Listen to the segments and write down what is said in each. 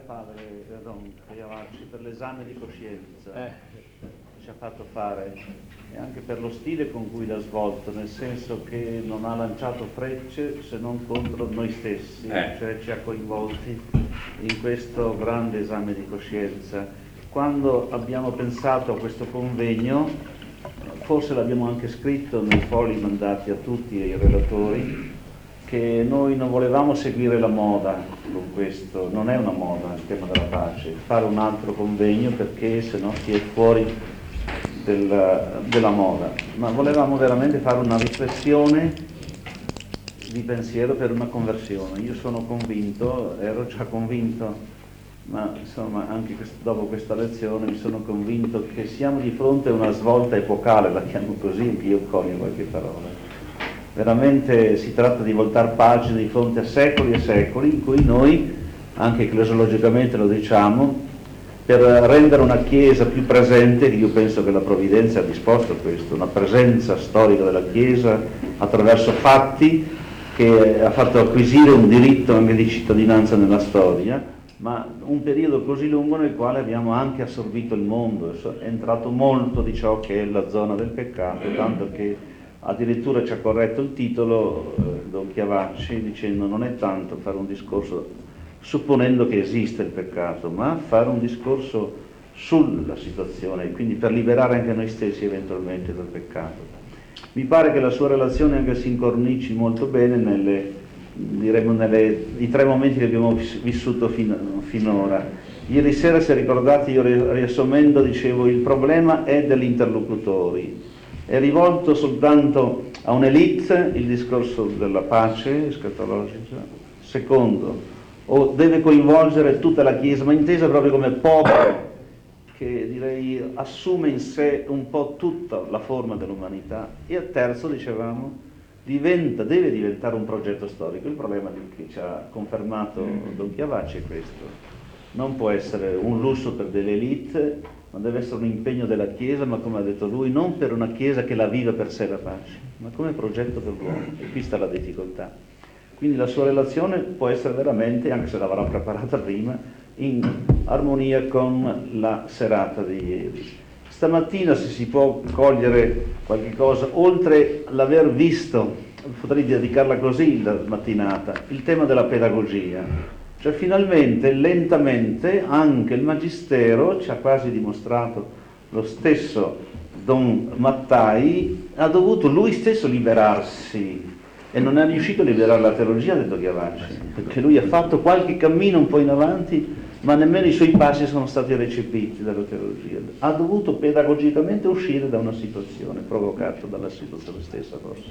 padre Don Iavacci per l'esame di coscienza che ci ha fatto fare e anche per lo stile con cui l'ha svolto, nel senso che non ha lanciato frecce se non contro noi stessi, cioè ci ha coinvolti in questo grande esame di coscienza. Quando abbiamo pensato a questo convegno, forse l'abbiamo anche scritto nei fogli mandati a tutti i relatori, che noi non volevamo seguire la moda con questo, non è una moda il tema della pace, fare un altro convegno perché se no si è fuori della moda, ma volevamo veramente fare una riflessione di pensiero per una conversione. Io sono convinto, ero già convinto, ma insomma anche dopo questa lezione mi sono convinto che siamo di fronte a una svolta epocale, la chiamo così, anche io conio qualche parola. Veramente si tratta di voltar pagina di fronte a secoli e secoli in cui noi, anche ecclesiologicamente lo diciamo, per rendere una Chiesa più presente, che io penso che la Provvidenza ha disposto a questo, una presenza storica della Chiesa attraverso fatti che ha fatto acquisire un diritto anche di cittadinanza nella storia, ma un periodo così lungo nel quale abbiamo anche assorbito il mondo, è entrato molto di ciò che è la zona del peccato, tanto che addirittura ci ha corretto il titolo Don Chiavacci dicendo non è tanto fare un discorso supponendo che esiste il peccato, ma fare un discorso sulla situazione, quindi per liberare anche noi stessi eventualmente dal peccato. Mi pare che la sua relazione anche si incornici molto bene nei tre momenti che abbiamo vissuto finora. Ieri sera, se ricordate, io riassumendo dicevo il problema è degli interlocutori. È rivolto soltanto a un'elite il discorso della pace escatologica. Secondo, o deve coinvolgere tutta la Chiesa, ma intesa proprio come popolo, che direi assume in sé un po' tutta la forma dell'umanità. E al terzo, dicevamo, deve diventare un progetto storico. Il problema che ci ha confermato Don Chiavacci è questo. Non può essere un lusso per delle elite, ma deve essere un impegno della Chiesa, ma come ha detto lui, non per una Chiesa che la viva per sé la pace, ma come progetto per l'uomo. E qui sta la difficoltà. Quindi la sua relazione può essere veramente, anche se l'avrà preparata prima, in armonia con la serata di ieri. Stamattina, se si può cogliere qualche cosa, oltre l'aver visto, potrei dedicarla così la mattinata, il tema della pedagogia. Cioè finalmente, lentamente, anche il Magistero ci ha quasi dimostrato lo stesso Don Mattai, ha dovuto lui stesso liberarsi e non è riuscito a liberare la teologia del Don Chiavacci, perché lui ha fatto qualche cammino un po' in avanti, ma nemmeno i suoi passi sono stati recepiti dalla teologia. Ha dovuto pedagogicamente uscire da una situazione provocata dalla situazione stessa, forse.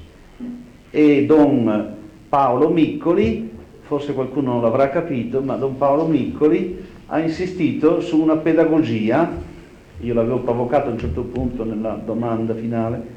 E Don Paolo Miccoli, forse qualcuno non l'avrà capito, ma Don Paolo Miccoli ha insistito su una pedagogia, io l'avevo provocato a un certo punto nella domanda finale,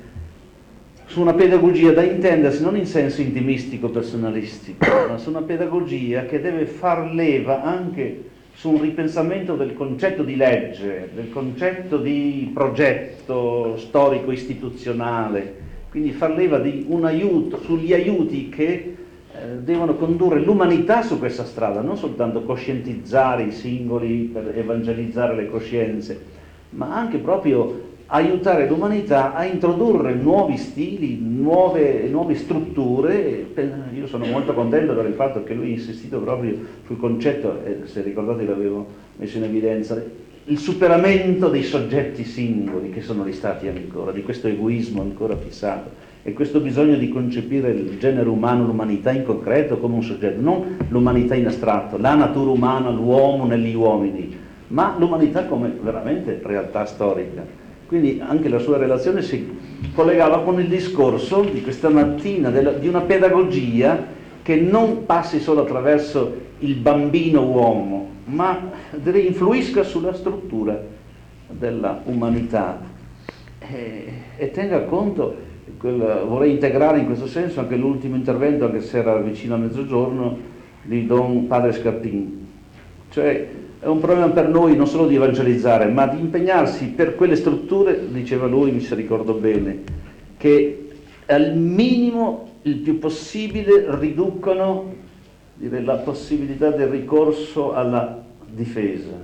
su una pedagogia da intendersi non in senso intimistico personalistico, ma su una pedagogia che deve far leva anche su un ripensamento del concetto di legge, del concetto di progetto storico-istituzionale, quindi far leva di un aiuto, sugli aiuti che devono condurre l'umanità su questa strada, non soltanto coscientizzare i singoli per evangelizzare le coscienze, ma anche proprio aiutare l'umanità a introdurre nuovi stili, nuove strutture. Io sono molto contento per il fatto che lui ha insistito proprio sul concetto, se ricordate l'avevo messo in evidenza, il superamento dei soggetti singoli che sono gli stati ancora, di questo egoismo ancora fissato. E questo bisogno di concepire il genere umano, l'umanità in concreto come un soggetto, non l'umanità in astratto, la natura umana, l'uomo negli uomini, ma l'umanità come veramente realtà storica. Quindi anche la sua relazione si collegava con il discorso di questa mattina di una pedagogia che non passi solo attraverso il bambino uomo, ma influisca sulla struttura della umanità e tenga conto. Vorrei integrare in questo senso anche l'ultimo intervento, anche se era vicino a mezzogiorno, di Don Padre Scarpin. Cioè è un problema per noi non solo di evangelizzare, ma di impegnarsi per quelle strutture, diceva lui, mi se ricordo bene, che al minimo il più possibile riducono la possibilità del ricorso alla difesa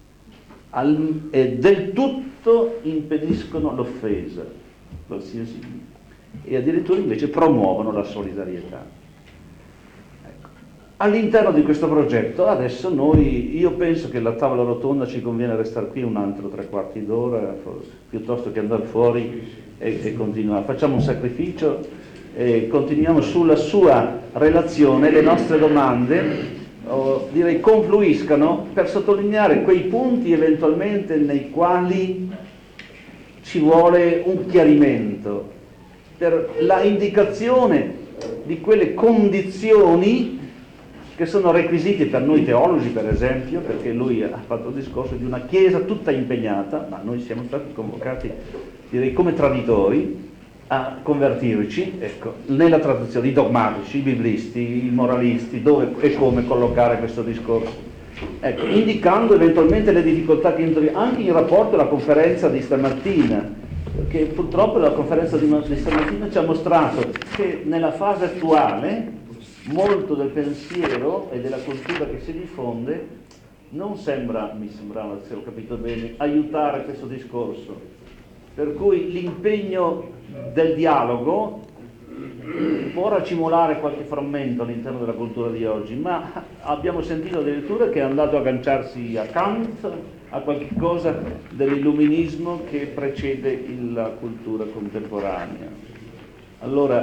e del tutto impediscono l'offesa, qualsiasi, e addirittura invece promuovono la solidarietà. Ecco. All'interno di questo progetto adesso io penso che la tavola rotonda ci conviene restare qui un altro 3/4 d'ora, piuttosto che andare fuori e continuare. Facciamo un sacrificio e continuiamo sulla sua relazione. Le nostre domande direi confluiscano per sottolineare quei punti eventualmente nei quali ci vuole un chiarimento, per la indicazione di quelle condizioni che sono requisiti per noi teologi, per esempio, perché lui ha fatto il discorso di una Chiesa tutta impegnata, ma noi siamo stati convocati, direi, come traditori a convertirci, ecco, nella traduzione, i dogmatici, i biblisti, i moralisti, dove e come collocare questo discorso. Ecco, indicando eventualmente le difficoltà che anche in rapporto alla conferenza di stamattina, perché purtroppo la conferenza di stamattina ci ha mostrato che nella fase attuale molto del pensiero e della cultura che si diffonde non mi sembrava, se ho capito bene, aiutare questo discorso. Per cui l'impegno del dialogo può racimolare qualche frammento all'interno della cultura di oggi, ma abbiamo sentito addirittura che è andato a agganciarsi a Kant, a qualche cosa dell'illuminismo che precede la cultura contemporanea. Allora,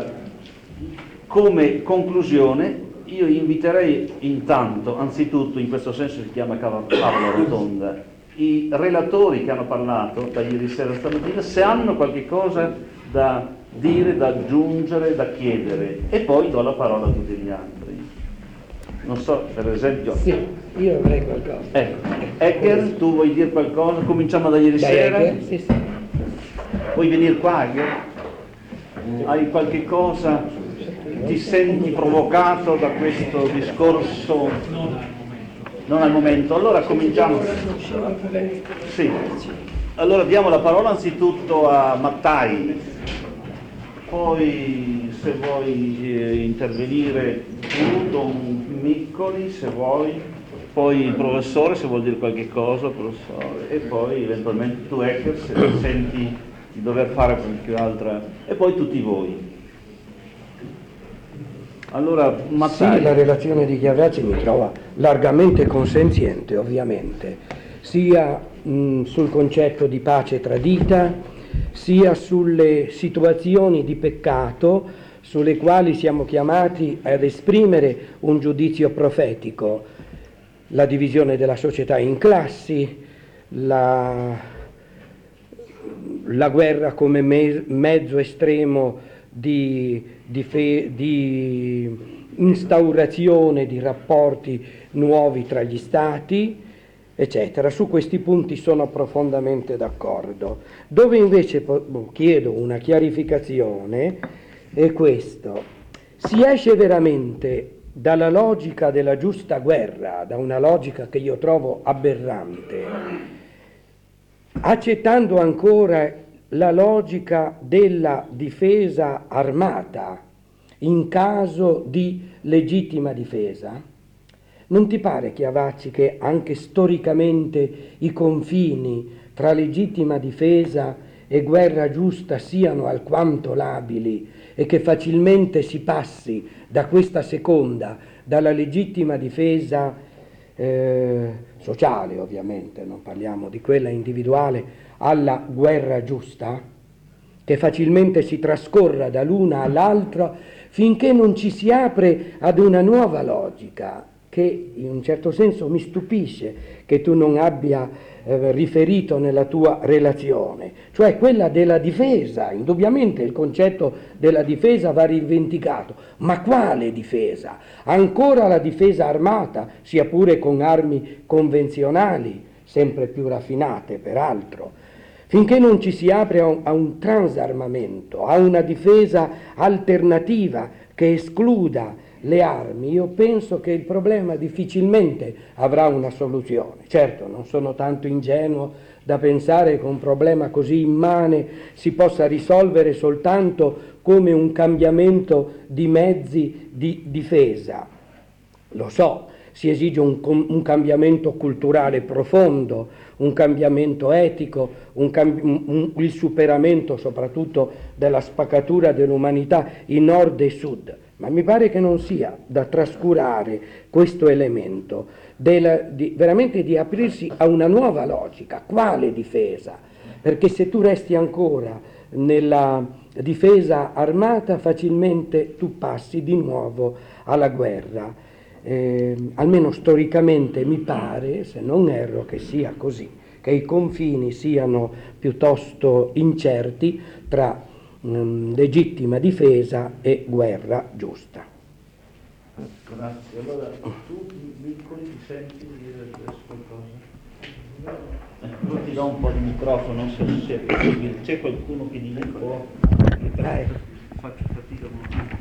come conclusione, io inviterei intanto, anzitutto, in questo senso si chiama tavola rotonda, i relatori che hanno parlato da ieri sera a stamattina, se hanno qualche cosa da dire, da aggiungere, da chiedere, e poi do la parola a tutti gli altri. Non so, per esempio... Sì, io avrei qualcosa. Egger, tu vuoi dire qualcosa? Cominciamo da ieri sera? Egger, sì. Vuoi venire qua, Egger? Hai qualche cosa? Ti senti provocato da questo discorso? Non al momento. Allora cominciamo. Sì. Allora diamo la parola anzitutto a Mattai, poi se vuoi intervenire tu, Don Miccoli, se vuoi, poi il professore se vuol dire qualche cosa, professore, e poi eventualmente tu, Ecker, se senti di dover fare qualche altra, e poi tutti voi. Allora, Mattai. Sì, la relazione di Chiavazzi mi trova largamente consenziente, ovviamente, sia sul concetto di pace tradita, sia sulle situazioni di peccato sulle quali siamo chiamati ad esprimere un giudizio profetico, la divisione della società in classi, la guerra come mezzo estremo di instaurazione di rapporti nuovi tra gli stati, eccetera. Su questi punti sono profondamente d'accordo. Dove invece chiedo una chiarificazione è questo: si esce veramente dalla logica della giusta guerra, da una logica che io trovo aberrante, accettando ancora la logica della difesa armata in caso di legittima difesa? Non ti pare, Chiavazzi, che anche storicamente i confini tra legittima difesa e guerra giusta siano alquanto labili e che facilmente si passi da questa seconda, dalla legittima difesa sociale, ovviamente, non parliamo di quella individuale, alla guerra giusta, che facilmente si trascorra dall'una all'altra finché non ci si apre ad una nuova logica che in un certo senso mi stupisce che tu non abbia riferito nella tua relazione, cioè quella della difesa. Indubbiamente il concetto della difesa va rivendicato, ma quale difesa? Ancora la difesa armata, sia pure con armi convenzionali, sempre più raffinate peraltro, finché non ci si apre a un transarmamento, a una difesa alternativa che escluda le armi, io penso che il problema difficilmente avrà una soluzione. Certo, non sono tanto ingenuo da pensare che un problema così immane si possa risolvere soltanto come un cambiamento di mezzi di difesa. Lo so si esige un cambiamento culturale profondo, un cambiamento etico, il superamento soprattutto della spaccatura dell'umanità in nord e sud. Ma mi pare che non sia da trascurare questo elemento, veramente di aprirsi a una nuova logica. Quale difesa? Perché se tu resti ancora nella difesa armata, facilmente tu passi di nuovo alla guerra. Almeno storicamente mi pare, se non erro, che sia così, che i confini siano piuttosto incerti tra legittima difesa e guerra giusta. Grazie. Allora, tu, Vincoli, ti senti di dire qualcosa? Io ti do un po' di microfono, se è possibile. C'è qualcuno che dice un po'? Faccio fatica molto.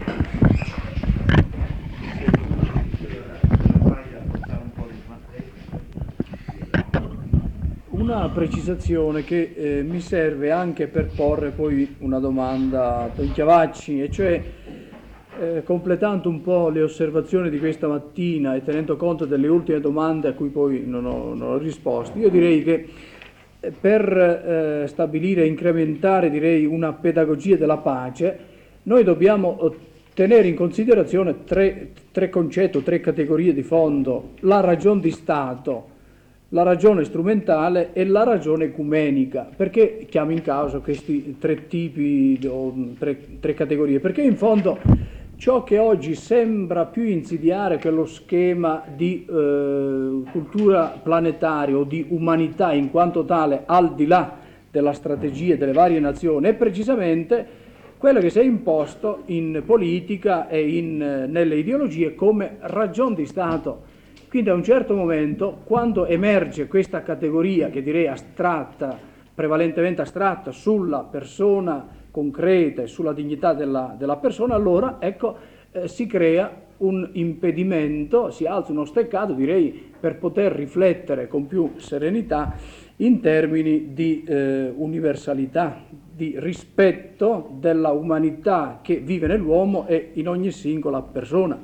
Una precisazione che mi serve anche per porre poi una domanda a Don Chiavacci, e cioè completando un po' le osservazioni di questa mattina e tenendo conto delle ultime domande a cui poi non ho risposto, io direi che per stabilire e incrementare, direi, una pedagogia della pace, noi dobbiamo tenere in considerazione tre concetti, tre categorie di fondo: la ragion di Stato, la ragione strumentale e la ragione ecumenica. Perché chiamo in causa questi tre tipi o tre categorie? Perché in fondo ciò che oggi sembra più insidiare quello schema di cultura planetaria o di umanità in quanto tale, al di là della strategia delle varie nazioni, è precisamente quello che si è imposto in politica e nelle ideologie come ragion di Stato. Quindi a un certo momento, quando emerge questa categoria, che direi astratta, prevalentemente astratta, sulla persona concreta e sulla dignità della persona, allora ecco si crea un impedimento, si alza uno steccato, direi, per poter riflettere con più serenità in termini di universalità, di rispetto della umanità che vive nell'uomo e in ogni singola persona.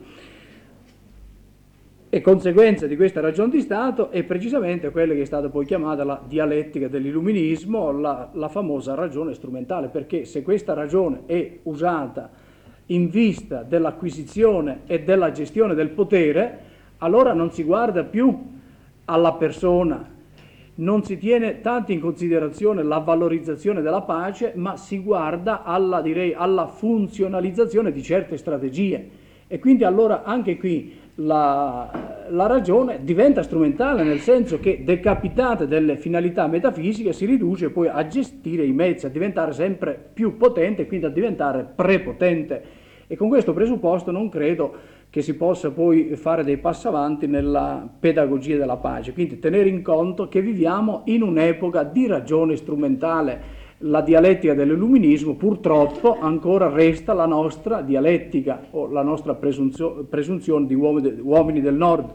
E conseguenza di questa ragion di Stato è precisamente quella che è stata poi chiamata la dialettica dell'illuminismo, la famosa ragione strumentale, perché se questa ragione è usata in vista dell'acquisizione e della gestione del potere, allora non si guarda più alla persona, non si tiene tanto in considerazione la valorizzazione della pace, ma si guarda alla funzionalizzazione di certe strategie. E quindi allora anche qui la ragione diventa strumentale, nel senso che, decapitate delle finalità metafisiche, si riduce poi a gestire i mezzi, a diventare sempre più potente e quindi a diventare prepotente. E con questo presupposto non credo che si possa poi fare dei passi avanti nella pedagogia della pace. Quindi tenere in conto che viviamo in un'epoca di ragione strumentale. La dialettica dell'illuminismo purtroppo ancora resta la nostra dialettica o la nostra presunzione di uomini del nord,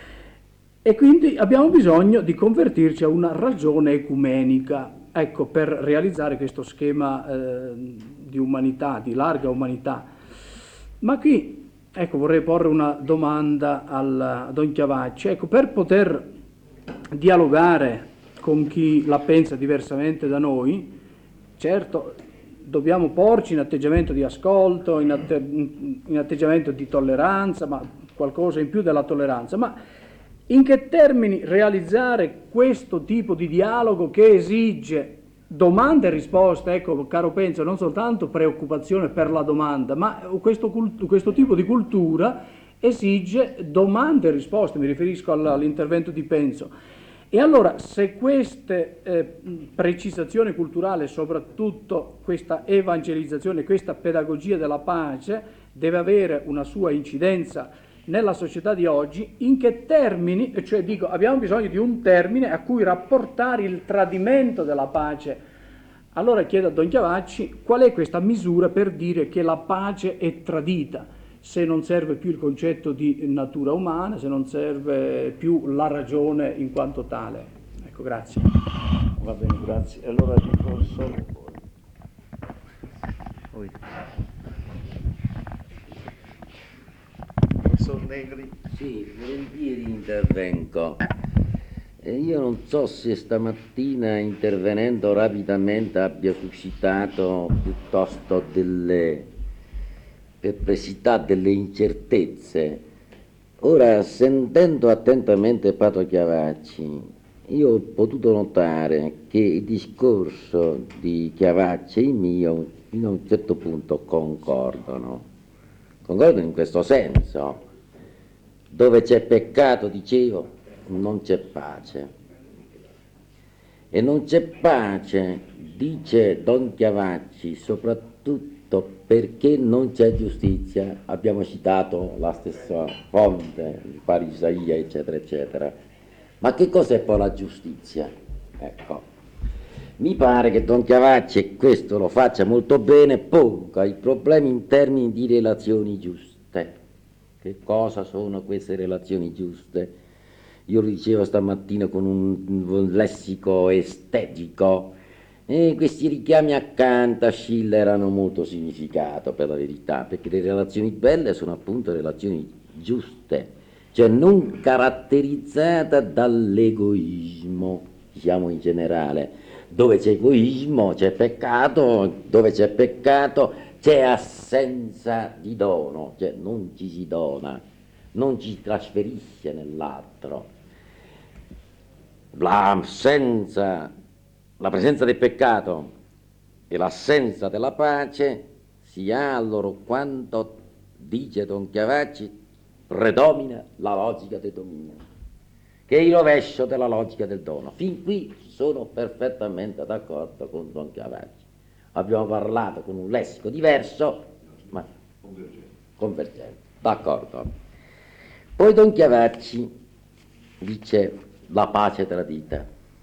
e quindi abbiamo bisogno di convertirci a una ragione ecumenica, ecco, per realizzare questo schema di umanità, di larga umanità. Ma qui, ecco, vorrei porre una domanda a Don Chiavacci. Ecco, per poter dialogare con chi la pensa diversamente da noi, certo, dobbiamo porci in atteggiamento di ascolto, in atteggiamento di tolleranza, ma qualcosa in più della tolleranza. Ma in che termini realizzare questo tipo di dialogo che esige domande e risposte? Ecco, caro Penso, non soltanto preoccupazione per la domanda, ma questo tipo di cultura esige domande e risposte. Mi riferisco all'intervento di Penso. E allora, se queste precisazioni culturali, soprattutto questa evangelizzazione, questa pedagogia della pace, deve avere una sua incidenza nella società di oggi, in che termini, cioè dico, abbiamo bisogno di un termine a cui rapportare il tradimento della pace. Allora chiedo a Don Chiavacci qual è questa misura per dire che la pace è tradita, se non serve più il concetto di natura umana, se non serve più la ragione in quanto tale. Ecco, grazie. Va bene, grazie. Allora dico solo poi. professor Negri. Sì, volentieri intervengo. Io non so se stamattina, intervenendo rapidamente, abbia suscitato piuttosto delle perplessità, delle incertezze. Ora, sentendo attentamente Pato Chiavacci, io ho potuto notare che il discorso di Chiavacci e il mio, fino a un certo punto, concordano. Concordano in questo senso. Dove c'è peccato, dicevo, non c'è pace. E non c'è pace, dice Don Chiavacci, soprattutto perché non c'è giustizia. Abbiamo citato la stessa fonte, il pari Isaia, eccetera, eccetera. Ma che cos'è poi la giustizia? Ecco, mi pare che Don Chiavacci, e questo lo faccia molto bene, ponga i problemi in termini di relazioni giuste. Che cosa sono queste relazioni giuste? Io lo dicevo stamattina con un lessico estetico, e questi richiami a Kant, a Schiller hanno molto significato, per la verità, perché le relazioni belle sono appunto relazioni giuste, cioè non caratterizzate dall'egoismo, diciamo in generale. Dove c'è egoismo c'è peccato, dove c'è peccato c'è assenza di dono, cioè non ci si dona, non ci trasferisce nell'altro. La presenza del peccato e l'assenza della pace si ha allora quando, dice Don Chiavacci, predomina la logica del dominio, che è il rovescio della logica del dono. Fin qui sono perfettamente d'accordo con Don Chiavacci. Abbiamo parlato con un lessico diverso, ma convergente. D'accordo. Poi Don Chiavacci dice la pace tradita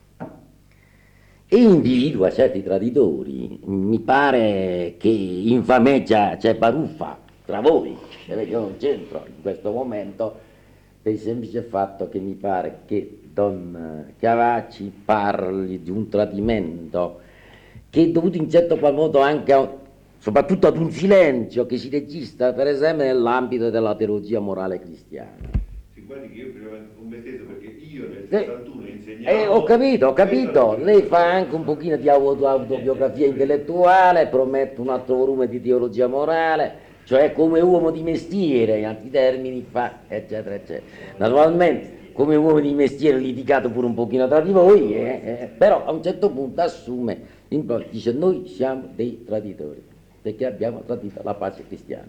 e individua certi traditori. Mi pare che infameggia, c'è baruffa tra voi, io non c'entro in questo momento, per il semplice fatto che mi pare che Don Chiavacci parli di un tradimento che è dovuto in certo qual modo anche soprattutto ad un silenzio che si registra per esempio nell'ambito della teologia morale cristiana. Si guardi che io prima commettevo perché io nel 61 insegnavo... Ho capito, lei fa anche un pochino di autobiografia intellettuale, promette un altro volume di teologia morale, cioè come uomo di mestiere, in altri termini fa, eccetera, eccetera. Naturalmente, come uomo di mestiere litigate pure un pochino tra di voi, però a un certo punto assume, dice noi siamo dei traditori, perché abbiamo tradito la pace cristiana.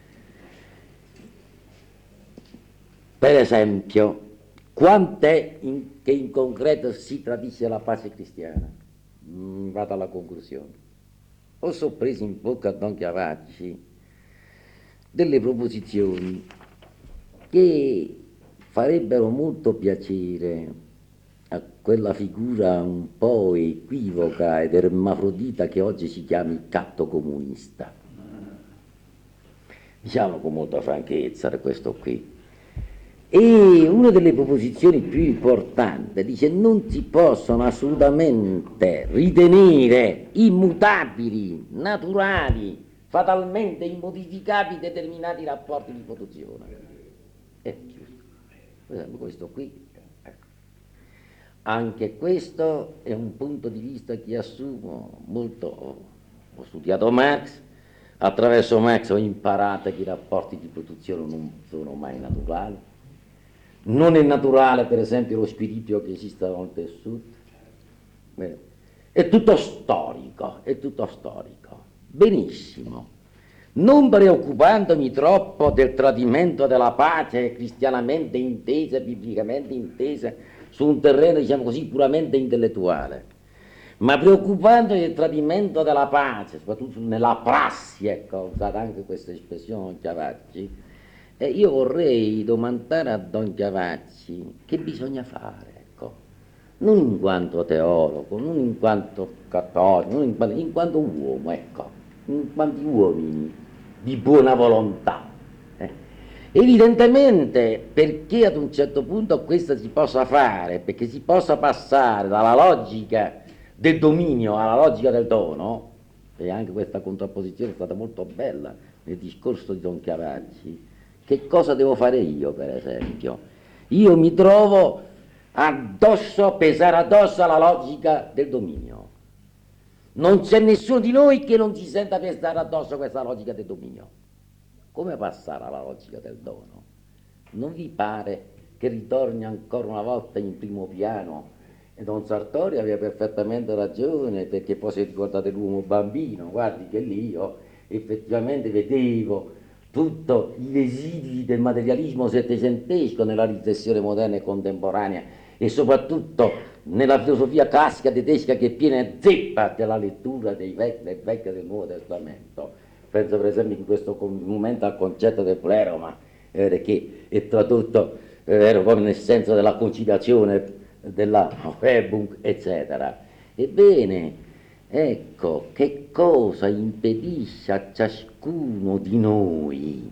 Per esempio, quant'è che in concreto si tradisce la pace cristiana? Vado alla conclusione. Ho sorpreso in bocca a Don Chiavacci delle proposizioni che farebbero molto piacere a quella figura un po' equivoca ed ermafrodita che oggi si chiama il catto comunista. Diciamo con molta franchezza questo qui. E una delle proposizioni più importanti dice non si possono assolutamente ritenere immutabili, naturali, fatalmente immodificabili determinati rapporti di produzione. Questo qui, ecco. Anche questo è un punto di vista che assumo molto. Ho studiato Marx, attraverso Marx ho imparato che i rapporti di produzione non sono mai naturali. Non è naturale, per esempio, lo squilibrio che esiste nel tessuto. È tutto storico, è tutto storico. Benissimo. Non preoccupandomi troppo del tradimento della pace cristianamente intesa, biblicamente intesa, su un terreno, diciamo così, puramente intellettuale, ma preoccupandomi del tradimento della pace, soprattutto nella prassi, ecco, usate anche questa espressione, Chiavacci, io vorrei domandare a Don Chiavacci che bisogna fare, ecco, non in quanto teologo, non in quanto cattolico, non in quanto uomo, ecco, in quanti uomini di buona volontà. Evidentemente perché ad un certo punto questo si possa fare, perché si possa passare dalla logica del dominio alla logica del dono, e anche questa contrapposizione è stata molto bella nel discorso di Don Chiavacci, Che cosa devo fare io, per esempio? Io mi trovo addosso, pesare addosso alla logica del dominio. Non c'è nessuno di noi che non si senta pesare addosso questa logica del dominio. Come passare alla logica del dono? Non vi pare che ritorni ancora una volta in primo piano? E Don Sartori aveva perfettamente ragione, perché poi si è ricordato l'uomo bambino, guardi che lì io effettivamente vedevo tutti i residui del materialismo settecentesco nella riflessione moderna e contemporanea, e soprattutto nella filosofia classica tedesca, che è piena zeppa della lettura del Vecchio e del Nuovo Testamento. Penso per esempio in questo momento al concetto del pleroma, che è tradotto proprio nel senso della conciliazione, della Verbung, eccetera. Ebbene, ecco, che cosa impedisce a ciascuno di noi,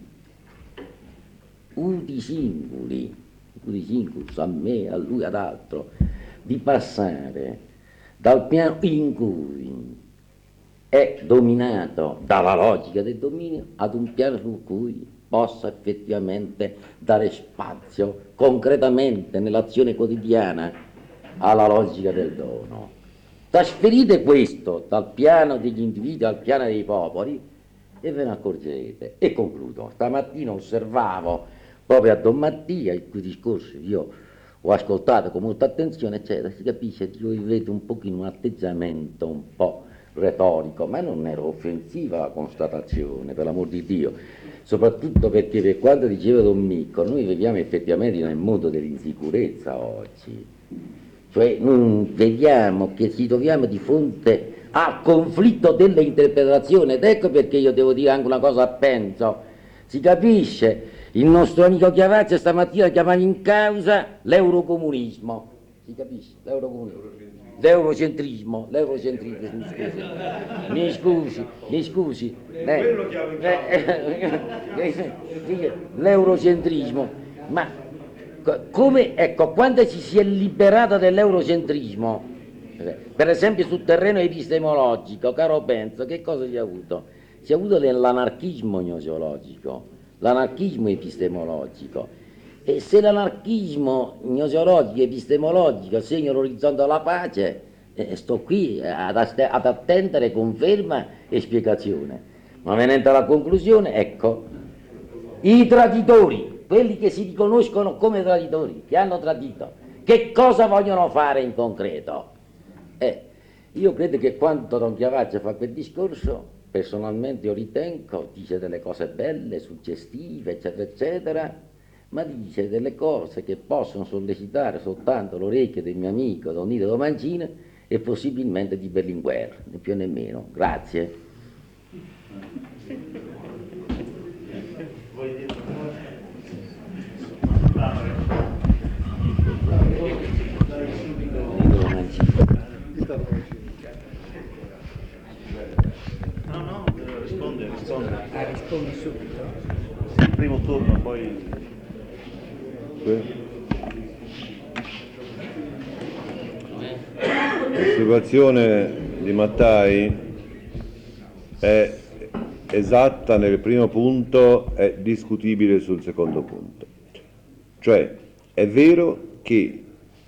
udi singoli, a me, a lui, ad altro, di passare dal piano in cui è dominato dalla logica del dominio ad un piano su cui possa effettivamente dare spazio concretamente nell'azione quotidiana alla logica del dono. Trasferite questo dal piano degli individui al piano dei popoli e ve ne accorgerete. E concludo. Stamattina osservavo proprio a Don Mattia, il cui discorso io ho ascoltato con molta attenzione, eccetera, si capisce che voi vedete un pochino un atteggiamento un po' retorico, ma non era offensiva la constatazione, per l'amor di Dio, soprattutto perché, per quanto diceva Don Micco, noi viviamo effettivamente nel mondo dell'insicurezza oggi, cioè noi vediamo che ci troviamo di fronte al conflitto delle interpretazioni, ed ecco perché io devo dire anche una cosa, penso, si capisce, il nostro amico Chiavazza stamattina chiamava in causa l'eurocomunismo, si capisce, l'eurocentrismo, mi scusi, l'eurocentrismo, ma come, ecco, quando ci si è liberata dell'eurocentrismo, per esempio sul terreno epistemologico, caro Penzo, che cosa si è avuto? Si è avuto l'anarchismo gnoseologico, l'anarchismo epistemologico. E se l'anarchismo gnoseologico, epistemologico segna l'orizzonte della pace, sto qui ad attendere conferma e spiegazione. Ma venendo alla conclusione, ecco, i traditori, quelli che si riconoscono come traditori, che hanno tradito, che cosa vogliono fare in concreto? Io credo che quando Don Chiavazza fa quel discorso, personalmente io ritengo, dice delle cose belle, suggestive, eccetera, eccetera, ma dice delle cose che possono sollecitare soltanto l'orecchio del mio amico Don Nito Domancini e possibilmente di Berlinguer, né più né meno. Grazie. No, risponde. Rispondi subito. Il primo turno, poi... L'osservazione di Mattai è esatta nel primo punto, è discutibile sul secondo punto. Cioè, è vero che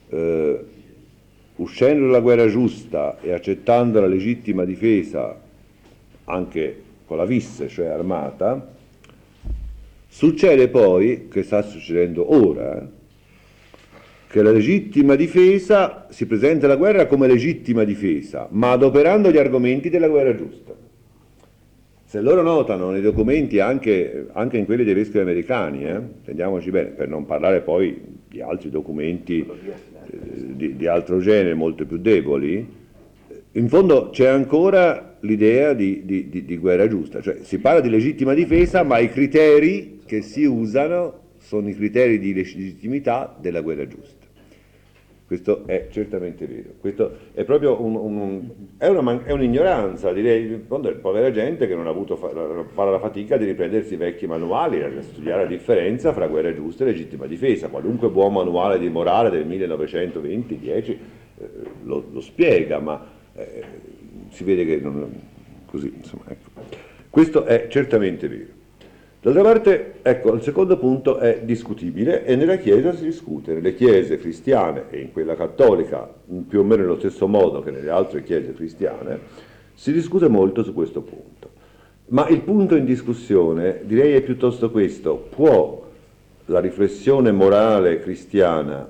uscendo dalla guerra giusta e accettando la legittima difesa anche con la vis, cioè armata, succede poi, che sta succedendo ora, che la legittima difesa si presenta la guerra come legittima difesa, ma adoperando gli argomenti della guerra giusta. Se loro notano nei documenti, anche in quelli dei vescovi americani, tendiamoci bene, per non parlare poi di altri documenti di altro genere, molto più deboli, in fondo c'è ancora l'idea di guerra giusta, cioè si parla di legittima difesa, ma i criteri che si usano sono i criteri di legittimità della guerra giusta. Questo è certamente vero, questo è proprio è un'ignoranza, direi, povera gente che non ha avuto fare la fatica di riprendersi i vecchi manuali, a studiare la differenza fra guerra giusta e legittima difesa. Qualunque buon manuale di morale del 1920-10 lo spiega, ma si vede che non così, insomma, ecco. Questo è certamente vero. D'altra parte, ecco, il secondo punto è discutibile e nella Chiesa si discute, nelle chiese cristiane e in quella cattolica, più o meno nello stesso modo che nelle altre chiese cristiane, si discute molto su questo punto. Ma il punto in discussione, direi, è piuttosto questo: può la riflessione morale cristiana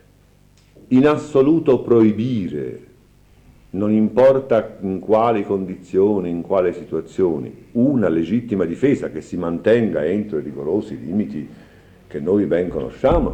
in assoluto proibire, non importa in quali condizioni, in quali situazioni, una legittima difesa che si mantenga entro i rigorosi limiti che noi ben conosciamo?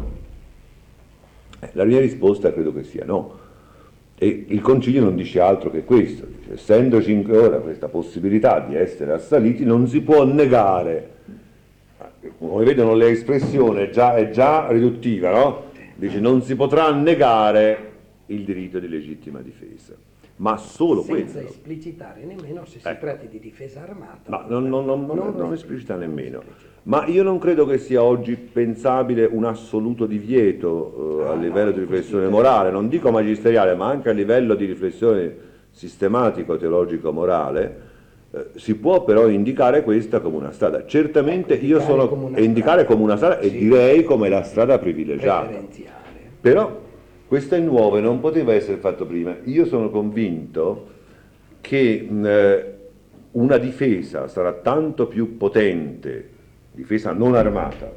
La mia risposta credo che sia no. E il Concilio non dice altro che questo: dice, essendoci ora questa possibilità di essere assaliti, non si può negare. Come vedono, l'espressione è già riduttiva, no? Dice, non si potrà negare il diritto di legittima difesa. Ma solo senza quello. esplicitare nemmeno se si Ecco. tratti di difesa armata. Ma non esplicita nemmeno. Ma io non credo che sia oggi pensabile un assoluto divieto a livello di riflessione morale, non dico magisteriale, ma anche a livello di riflessione sistematico, teologico, morale. Si può però indicare questa come una strada. Certamente io sono indicare come una strada e direi come la strada privilegiata. Preferenziale. Però questo è nuovo e non poteva essere fatto prima. Io sono convinto che una difesa sarà tanto più potente, difesa non armata,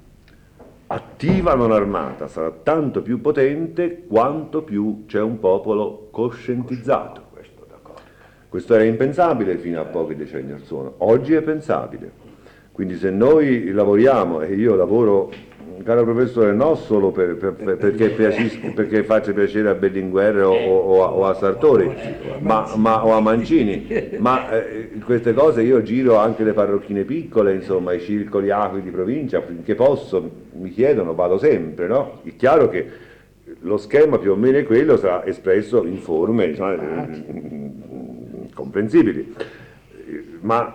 attiva non armata, sarà tanto più potente quanto più c'è un popolo coscientizzato. Questo era impensabile fino a pochi decenni or sono, oggi è pensabile. Quindi se noi lavoriamo, e io lavoro, caro professore, non solo perché faccia piacere a Berlinguer o a Sartori, o a Mancini, ma queste cose io giro anche le parrocchine piccole, insomma, i circoli acri di provincia, finché posso, mi chiedono, vado sempre, no? È chiaro che lo schema più o meno è quello, sarà espresso in forme, insomma, comprensibili, ma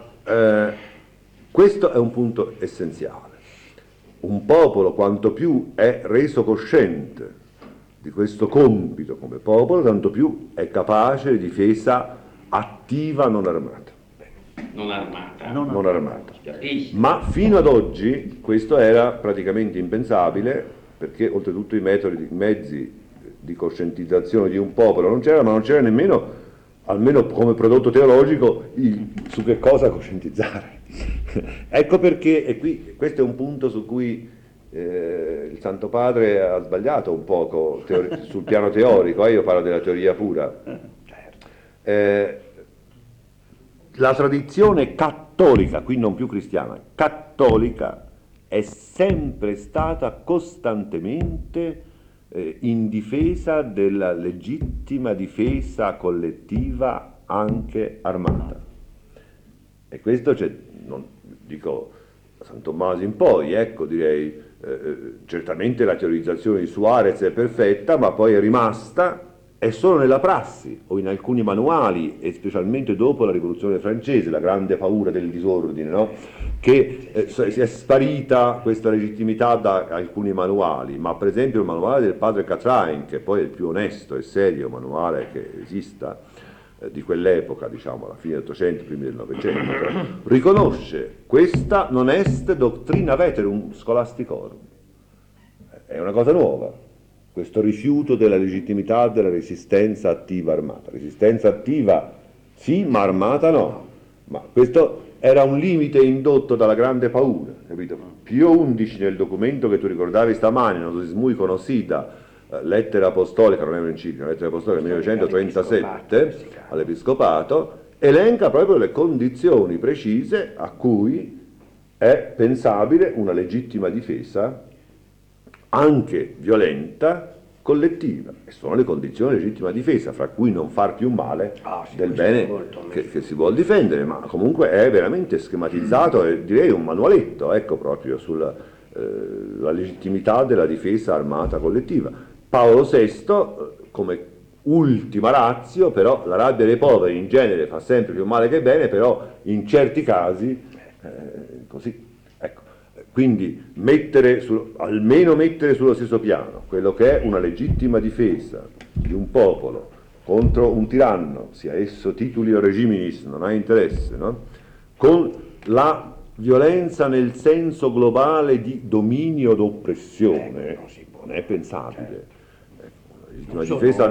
questo è un punto essenziale. Un popolo quanto più è reso cosciente di questo compito come popolo, tanto più è capace di difesa attiva non armata. Non armata. Non armata. Ma fino ad oggi questo era praticamente impensabile, perché oltretutto i mezzi di coscientizzazione di un popolo non c'era, ma non c'era nemmeno, almeno come prodotto teologico, su che cosa coscientizzare. Ecco perché, e qui questo è un punto su cui il Santo Padre ha sbagliato un poco sul piano teorico, io parlo della teoria pura. La tradizione cattolica, qui non più cristiana, cattolica, è sempre stata costantemente in difesa della legittima difesa collettiva anche armata. E questo c'è, non dico da San Tommaso in poi, ecco, direi, certamente la teorizzazione di Suarez è perfetta, ma poi è rimasta, è solo nella prassi o in alcuni manuali, e specialmente dopo la rivoluzione francese, la grande paura del disordine, no? Che si è sparita questa legittimità da alcuni manuali, ma per esempio il manuale del padre Catrain, che poi è il più onesto e serio manuale che esista di quell'epoca, diciamo alla fine dell'Ottocento, primi del Novecento, riconosce questa non est doctrina veterum scholasticorum. È una cosa nuova, questo rifiuto della legittimità della resistenza attiva armata. Resistenza attiva sì, ma armata no. Ma questo era un limite indotto dalla grande paura, capito? Pio XI nel documento che tu ricordavi stamani, non si muy conocida, lettera apostolica, non è un'enciclica, lettera apostolica 1937 all'Episcopato, elenca proprio le condizioni precise a cui è pensabile una legittima difesa, anche violenta, collettiva, e sono le condizioni di legittima difesa, fra cui non far più male del bene che si vuol difendere, ma comunque è veramente schematizzato e direi un manualetto, ecco, proprio sulla la legittimità della difesa armata collettiva. Paolo VI, come ultima ratio, però la rabbia dei poveri in genere fa sempre più male che bene, però in certi casi così, ecco. Quindi almeno mettere sullo stesso piano quello che è una legittima difesa di un popolo contro un tiranno, sia esso tituli o regiminis, non ha interesse, no? Con la violenza nel senso globale di dominio d'oppressione non è pensabile. La difesa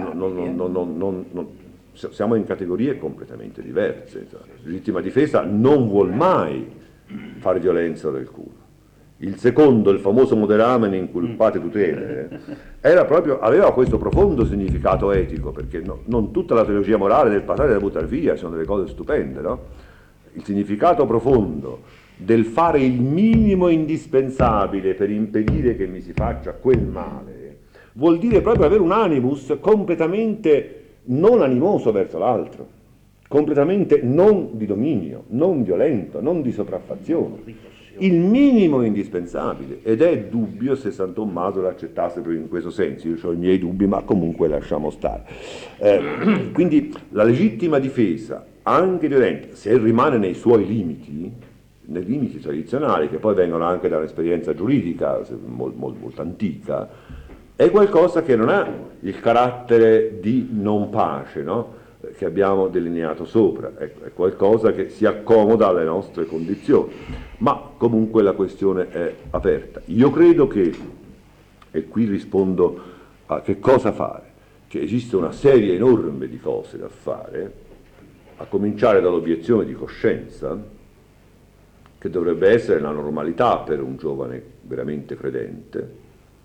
siamo in categorie completamente diverse. La legittima difesa non vuol mai fare violenza del culo. Il secondo, il famoso moderamen inculpate tutele, aveva questo profondo significato etico, perché non tutta la teologia morale del passare da buttare via, sono delle cose stupende, no? Il significato profondo del fare il minimo indispensabile per impedire che mi si faccia quel male, vuol dire proprio avere un animus completamente non animoso verso l'altro, completamente non di dominio, non violento, non di sopraffazione. Il minimo indispensabile, ed è dubbio se San Tommaso l'accettasse proprio in questo senso. Io ho i miei dubbi, ma comunque lasciamo stare. Quindi la legittima difesa, anche violenta, se rimane nei suoi limiti, nei limiti tradizionali, che poi vengono anche dall'esperienza giuridica molto antica, è qualcosa che non ha il carattere di non pace, no? Che abbiamo delineato sopra, è qualcosa che si accomoda alle nostre condizioni, ma comunque la questione è aperta. Io credo che, e qui rispondo a che cosa fare, che esiste una serie enorme di cose da fare, a cominciare dall'obiezione di coscienza, che dovrebbe essere la normalità per un giovane veramente credente.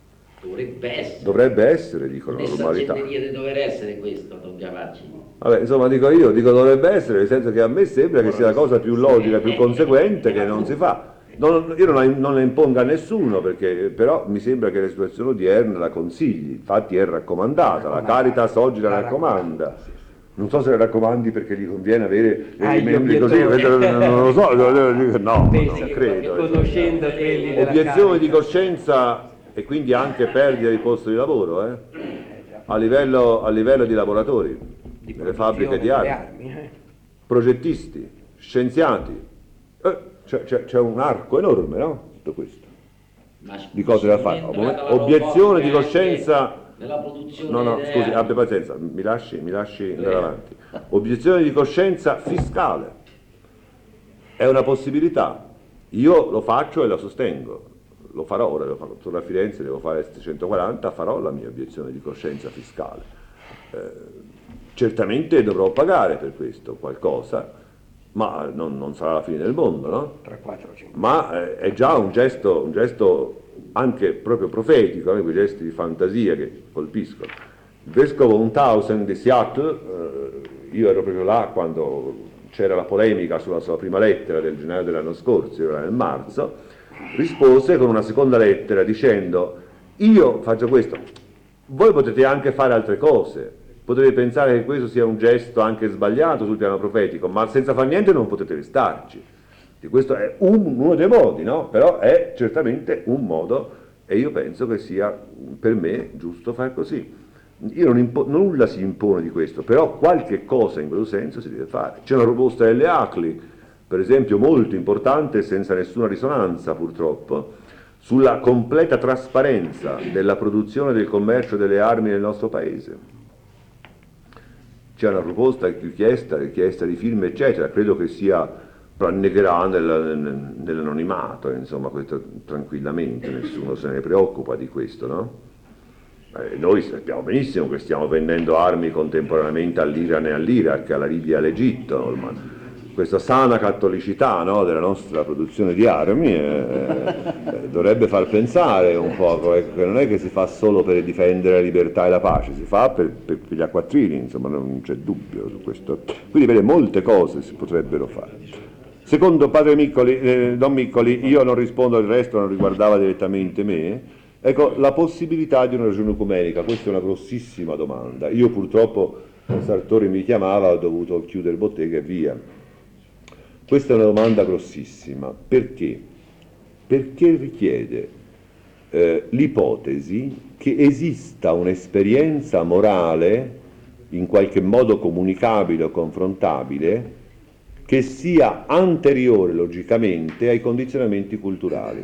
Dovrebbe essere, dico, la normalità. Di dover essere questo, Don Giavacci. Vabbè, insomma, dico dovrebbe essere, nel senso che a me sembra che sia la cosa più logica, più conseguente, che non si fa. Io non la impongo a nessuno, perché però mi sembra che la situazione odierna la consigli, infatti è raccomandata, la Caritas oggi la raccomanda. Non so se la raccomandi perché gli conviene avere dei membri così, non lo so, no, non credo. Conoscendo quelli della Obiezione di coscienza e quindi anche perdita di posto di lavoro, a livello di lavoratori, nelle fabbriche di armi, progettisti, scienziati, c'è un arco enorme, no? Tutto questo, di cose da fare. Obiezione di coscienza. Nella produzione No, scusi, abbia pazienza, mi lasci andare avanti. Obiezione di coscienza fiscale è una possibilità. Io lo faccio e la sostengo. Lo farò ora, sono a Firenze, devo fare 740, farò la mia obiezione di coscienza fiscale. Certamente dovrò pagare per questo qualcosa, ma non sarà la fine del mondo, no? 3, 4, 5. Ma è già un gesto anche proprio profetico, quei gesti di fantasia che colpiscono. Il vescovo Unthausen di Seattle, io ero proprio là quando c'era la polemica sulla sua prima lettera del gennaio dell'anno scorso, era nel marzo, rispose con una seconda lettera dicendo: io faccio questo, voi potete anche fare altre cose, potete pensare che questo sia un gesto anche sbagliato sul piano profetico, ma senza far niente non potete restarci. Questo è uno dei modi, no? Però è certamente un modo, e io penso che sia per me giusto fare così. Nulla si impone di questo, però qualche cosa in questo senso si deve fare. C'è una proposta delle ACLI, per esempio, molto importante, senza nessuna risonanza purtroppo, sulla completa trasparenza della produzione e del commercio delle armi nel nostro paese. C'è una proposta richiesta di firme, eccetera, credo che sia, negherà nell'anonimato, insomma, questo tranquillamente, nessuno se ne preoccupa di questo, no? Noi sappiamo benissimo che stiamo vendendo armi contemporaneamente all'Iran e all'Iraq, alla Libia e all'Egitto, questa sana cattolicità, no, della nostra produzione di armi dovrebbe far pensare un po', che non è che si fa solo per difendere la libertà e la pace, si fa per gli acquattrini, insomma, non c'è dubbio su questo. Quindi vede, molte cose si potrebbero fare. Secondo padre Don Miccoli, io non rispondo al resto, non riguardava direttamente me. Ecco, la possibilità di una ragione ecumenica, questa è una grossissima domanda. Io purtroppo, Sartori mi chiamava, ho dovuto chiudere bottega e via. Questa è una domanda grossissima. Perché? Perché richiede l'ipotesi che esista un'esperienza morale, in qualche modo comunicabile o confrontabile, che sia anteriore logicamente ai condizionamenti culturali.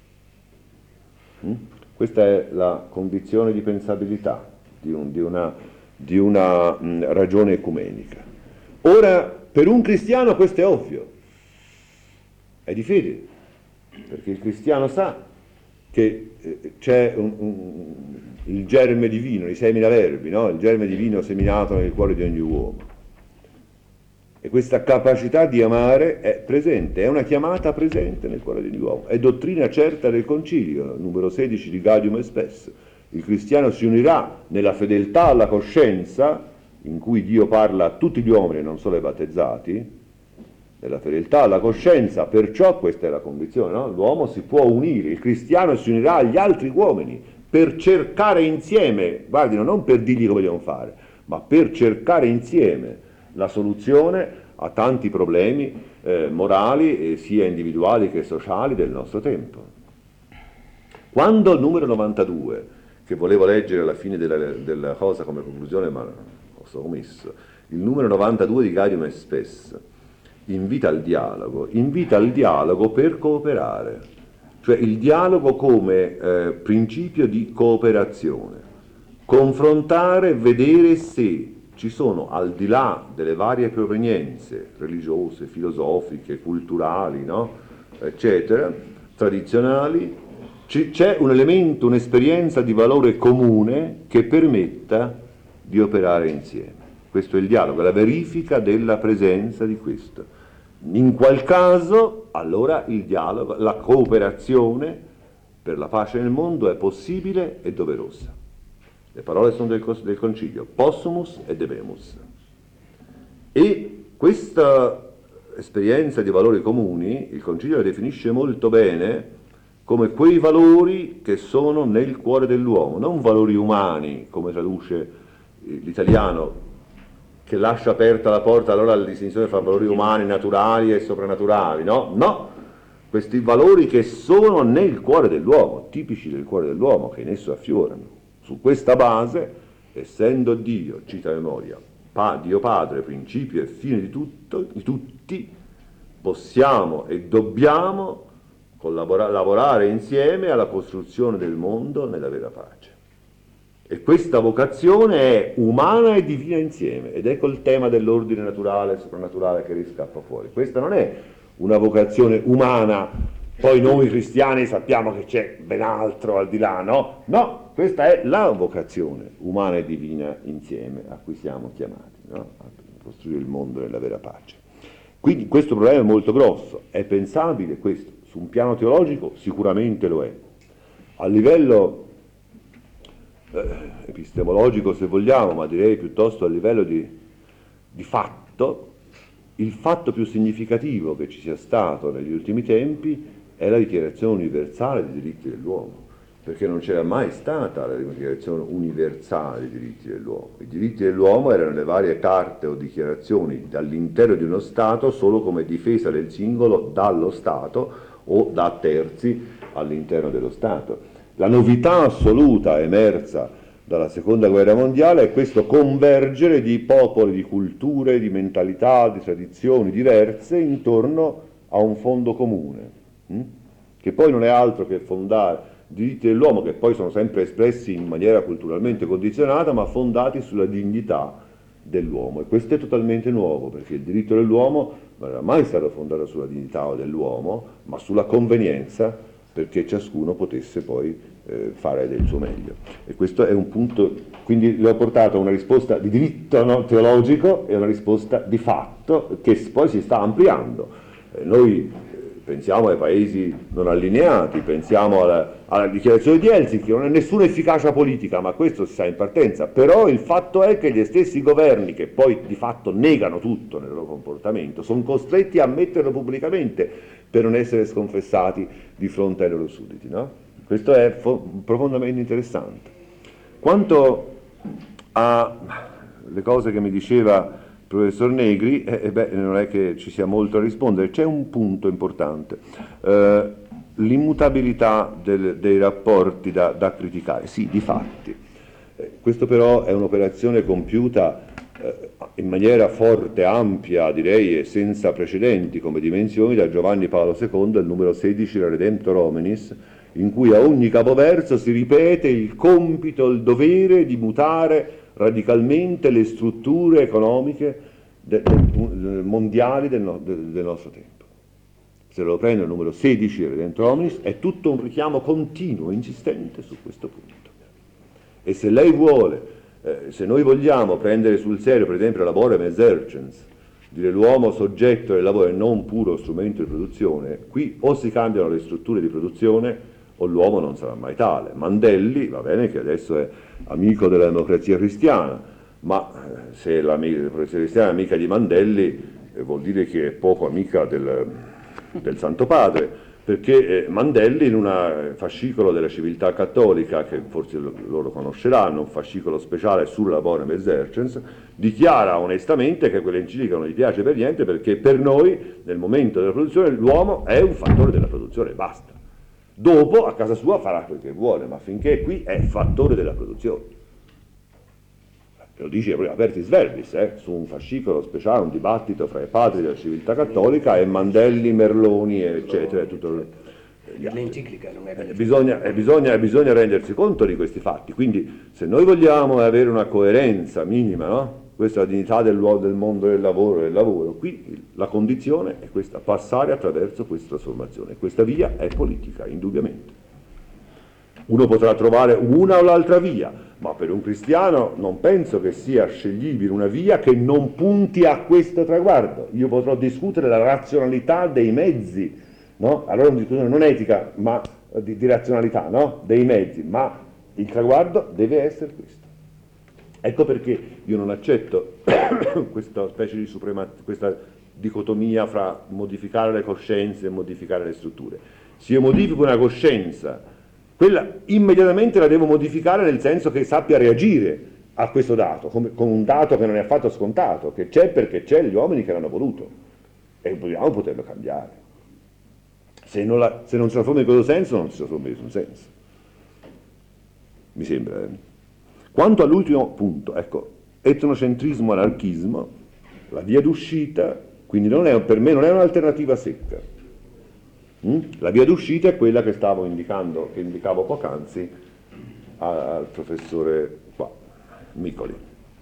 Questa è la condizione di pensabilità di una ragione ecumenica. Ora, per un cristiano questo è ovvio. è di fede, perché il cristiano sa che c'è il germe divino, i semina verbi, no? Il germe divino seminato nel cuore di ogni uomo. E questa capacità di amare è presente, è una chiamata presente nel cuore di ogni uomo, è dottrina certa del Concilio, numero 16 di Gaudium et Spes. Il cristiano si unirà nella fedeltà alla coscienza, in cui Dio parla a tutti gli uomini e non solo ai battezzati, nella fedeltà alla coscienza, perciò questa è la convinzione, no? L'uomo si può unire, il cristiano si unirà agli altri uomini per cercare insieme, guardino, non per dirgli come devono fare, ma per cercare insieme la soluzione a tanti problemi morali, sia individuali che sociali del nostro tempo. Quando il numero 92, che volevo leggere alla fine della cosa come conclusione, ma ho omesso, il numero 92 di Gaudium et Spes, invita al dialogo per cooperare, cioè il dialogo come principio di cooperazione, confrontare, vedere se ci sono, al di là delle varie provenienze religiose, filosofiche, culturali, no? Eccetera, tradizionali, c'è un elemento, un'esperienza di valore comune che permetta di operare insieme. Questo è il dialogo, la verifica della presenza di questo. In qual caso, allora il dialogo, la cooperazione per la pace nel mondo è possibile e doverosa. Le parole sono del Concilio, possumus e debemus. E questa esperienza di valori comuni, il Concilio la definisce molto bene come quei valori che sono nel cuore dell'uomo, non valori umani, come traduce l'italiano, che lascia aperta la porta allora alla distinzione fra valori umani, naturali e soprannaturali, no? No! Questi valori che sono nel cuore dell'uomo, tipici del cuore dell'uomo, che in esso affiorano. Su questa base, essendo Dio, cita a memoria, Dio Padre, principio e fine di tutti, possiamo e dobbiamo lavorare insieme alla costruzione del mondo nella vera pace. E questa vocazione è umana e divina insieme, ed ecco il tema dell'ordine naturale e soprannaturale che riscappa fuori. Questa non è una vocazione umana, poi noi cristiani sappiamo che c'è ben altro al di là, no? No! Questa è la vocazione umana e divina insieme a cui siamo chiamati, no? A costruire il mondo nella vera pace. Quindi questo problema è molto grosso. È pensabile questo? Su un piano teologico sicuramente lo è. A livello epistemologico, se vogliamo, ma direi piuttosto a livello di fatto, il fatto più significativo che ci sia stato negli ultimi tempi è la Dichiarazione universale dei diritti dell'uomo. Perché non c'era mai stata la dichiarazione universale dei diritti dell'uomo. I diritti dell'uomo erano le varie carte o dichiarazioni all'interno di uno Stato solo come difesa del singolo dallo Stato o da terzi all'interno dello Stato. La novità assoluta emersa dalla Seconda Guerra Mondiale è questo convergere di popoli, di culture, di mentalità, di tradizioni diverse intorno a un fondo comune, che poi non è altro che fondare diritti dell'uomo, che poi sono sempre espressi in maniera culturalmente condizionata, ma fondati sulla dignità dell'uomo. E questo è totalmente nuovo, perché il diritto dell'uomo non era mai stato fondato sulla dignità dell'uomo, ma sulla convenienza, perché ciascuno potesse poi fare del suo meglio. E questo è un punto, quindi le ho portato una risposta di diritto, no, teologico e una risposta di fatto che poi si sta ampliando. Noi pensiamo ai paesi non allineati, pensiamo alla dichiarazione di Helsinki, che non ha nessuna efficacia politica, ma questo si sa in partenza, però il fatto è che gli stessi governi, che poi di fatto negano tutto nel loro comportamento, sono costretti a ammetterlo pubblicamente per non essere sconfessati di fronte ai loro sudditi, no? Questo è profondamente interessante. Quanto alle cose che mi diceva professor Negri, non è che ci sia molto a rispondere, c'è un punto importante, l'immutabilità dei rapporti da criticare, sì, di fatti. Questo però è un'operazione compiuta in maniera forte, ampia, direi, e senza precedenti come dimensioni da Giovanni Paolo II, il numero 16, la Redemptor Hominis, in cui a ogni capoverso si ripete il compito, il dovere di mutare radicalmente le strutture economiche mondiali del nostro tempo. se lo prende il numero 16 del Redemptor Hominis, è tutto un richiamo continuo, insistente su questo punto. E se lei vuole, se noi vogliamo prendere sul serio, per esempio, la laborem exercens, dire l'uomo soggetto del lavoro e non puro strumento di produzione, qui o si cambiano le strutture di produzione o l'uomo non sarà mai tale. Mandelli, va bene che adesso è amico della democrazia cristiana, ma se la democrazia cristiana è amica di Mandelli, vuol dire che è poco amica del Santo Padre, perché Mandelli in un fascicolo della civiltà cattolica, che forse loro conosceranno, un fascicolo speciale sulla laborem exercens, dichiara onestamente che quell'enciclica non gli piace per niente, perché per noi nel momento della produzione l'uomo è un fattore della produzione, basta. Dopo a casa sua farà quel che vuole, ma finché qui è fattore della produzione. Lo dice proprio apertis verbis, su un fascicolo speciale, un dibattito fra i padri della civiltà cattolica e Mandelli, Merloni, eccetera. Tutto L'enciclica non è bisogna rendersi conto di questi fatti. Quindi se noi vogliamo avere una coerenza minima, no? Questa è la dignità del mondo del lavoro, qui la condizione è questa, passare attraverso questa trasformazione. Questa via è politica, indubbiamente. Uno potrà trovare una o l'altra via, ma per un cristiano non penso che sia sceglibile una via che non punti a questo traguardo. Io potrò discutere la razionalità dei mezzi, no? Allora è una discussione non etica, ma di razionalità, no? Dei mezzi, ma il traguardo deve essere questo. Ecco perché io non accetto questa specie di questa dicotomia fra modificare le coscienze e modificare le strutture. Se io modifico una coscienza, quella immediatamente la devo modificare nel senso che sappia reagire a questo dato, con un dato che non è affatto scontato, che c'è perché c'è gli uomini che l'hanno voluto e dobbiamo poterlo cambiare. Se non si trasforma in questo senso, non si trasforma in nessun senso. Mi sembra. Quanto all'ultimo punto, ecco, etnocentrismo, anarchismo, la via d'uscita, quindi per me non è un'alternativa secca. La via d'uscita è quella che stavo indicando, che indicavo poc'anzi al professore qua, Micoli.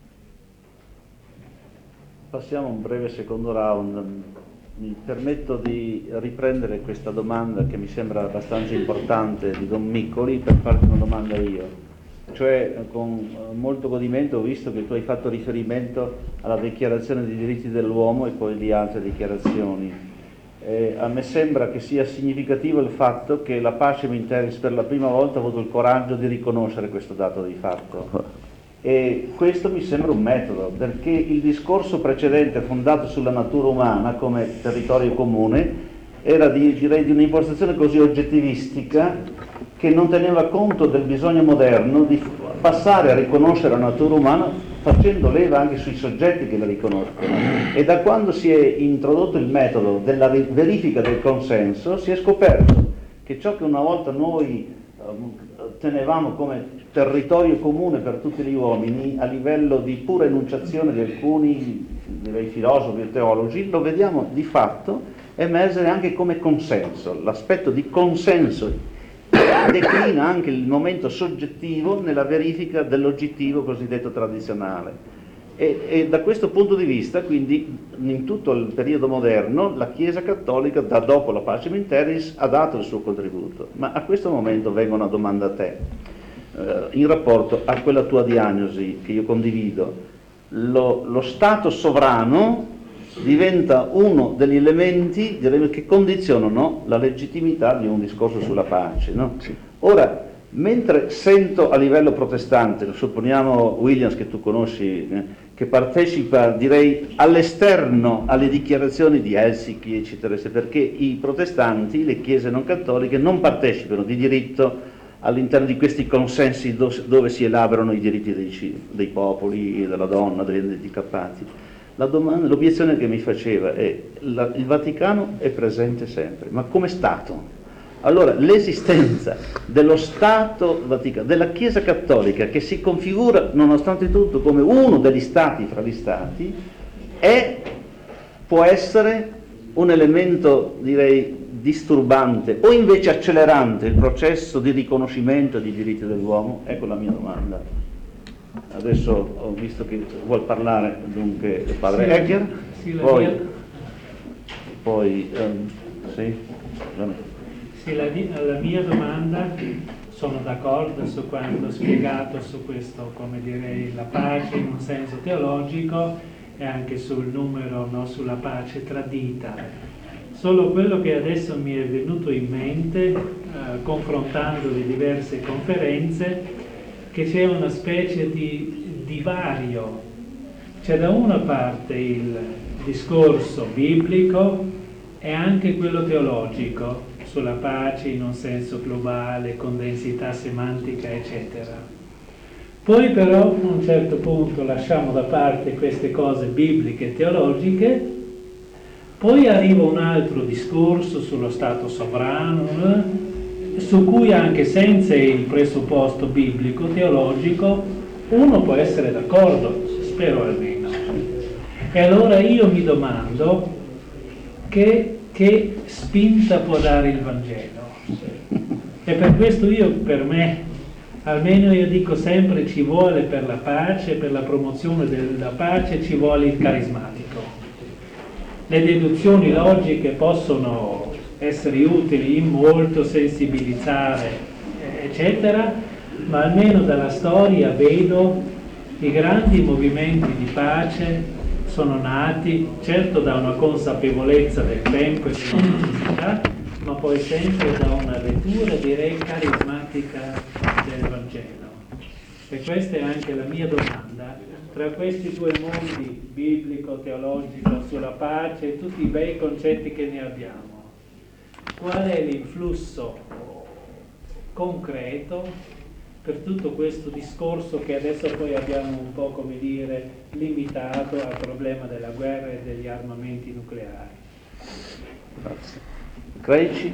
Passiamo a un breve secondo round. Mi permetto di riprendere questa domanda che mi sembra abbastanza importante di Don Micoli per farti una domanda io. Cioè, con molto godimento ho visto che tu hai fatto riferimento alla dichiarazione dei diritti dell'uomo e poi di altre dichiarazioni. A me sembra che sia significativo il fatto che la Pacem in Terris per la prima volta ha avuto il coraggio di riconoscere questo dato di fatto. E questo mi sembra un metodo, perché il discorso precedente fondato sulla natura umana come territorio comune era direi di un'impostazione così oggettivistica che non teneva conto del bisogno moderno di passare a riconoscere la natura umana facendo leva anche sui soggetti che la riconoscono. E da quando si è introdotto il metodo della verifica del consenso si è scoperto che ciò che una volta noi tenevamo come territorio comune per tutti gli uomini a livello di pura enunciazione di alcuni direi filosofi e teologi, lo vediamo di fatto emergere anche come consenso. L'aspetto di consenso declina anche il momento soggettivo nella verifica dell'oggettivo cosiddetto tradizionale. E da questo punto di vista, quindi, in tutto il periodo moderno, la Chiesa Cattolica, da dopo la Pacem in Terris, ha dato il suo contributo. Ma a questo momento vengo una domanda a te, in rapporto a quella tua diagnosi che io condivido. Lo Stato sovrano diventa uno degli elementi che condizionano la legittimità di un discorso sulla pace, no? Sì. Ora, mentre sento a livello protestante, supponiamo Williams che tu conosci, che partecipa direi all'esterno alle dichiarazioni di Helsinki eccetera, perché i protestanti, le chiese non cattoliche non partecipano di diritto all'interno di questi consensi dove si elaborano i diritti dei popoli, della donna, degli handicappati. L'obiezione che mi faceva è il Vaticano è presente sempre, ma come Stato? Allora l'esistenza dello Stato Vaticano, della Chiesa Cattolica, che si configura nonostante tutto come uno degli Stati fra gli Stati, può essere un elemento direi disturbante o invece accelerante il processo di riconoscimento dei diritti dell'uomo? Ecco la mia domanda. Adesso ho visto che vuol parlare dunque il padre Egger, poi Sì. Sì, la mia domanda, sono d'accordo su quanto spiegato su questo, come direi, la pace in un senso teologico e anche sul numero, no, sulla pace tradita. Solo quello che adesso mi è venuto in mente, confrontando le diverse conferenze, che c'è una specie di divario. C'è da una parte il discorso biblico e anche quello teologico sulla pace in un senso globale, con densità semantica, eccetera. Poi però a un certo punto lasciamo da parte queste cose bibliche e teologiche, poi arriva un altro discorso sullo Stato sovrano, su cui anche senza il presupposto biblico, teologico, uno può essere d'accordo, spero almeno. E allora io mi domando che spinta può dare il Vangelo. E per questo per me, almeno io dico sempre, ci vuole per la pace, per la promozione della pace, ci vuole il carismatico. Le deduzioni logiche possono essere utili in molto, sensibilizzare, eccetera, ma almeno dalla storia vedo i grandi movimenti di pace sono nati certo da una consapevolezza del tempo e della necessità, ma poi sempre da una lettura, direi, carismatica del Vangelo. E questa è anche la mia domanda. Tra questi due mondi, biblico, teologico, sulla pace e tutti i bei concetti che ne abbiamo, qual è l'influsso concreto per tutto questo discorso che adesso poi abbiamo un po', come dire, limitato al problema della guerra e degli armamenti nucleari? Grazie. Creci?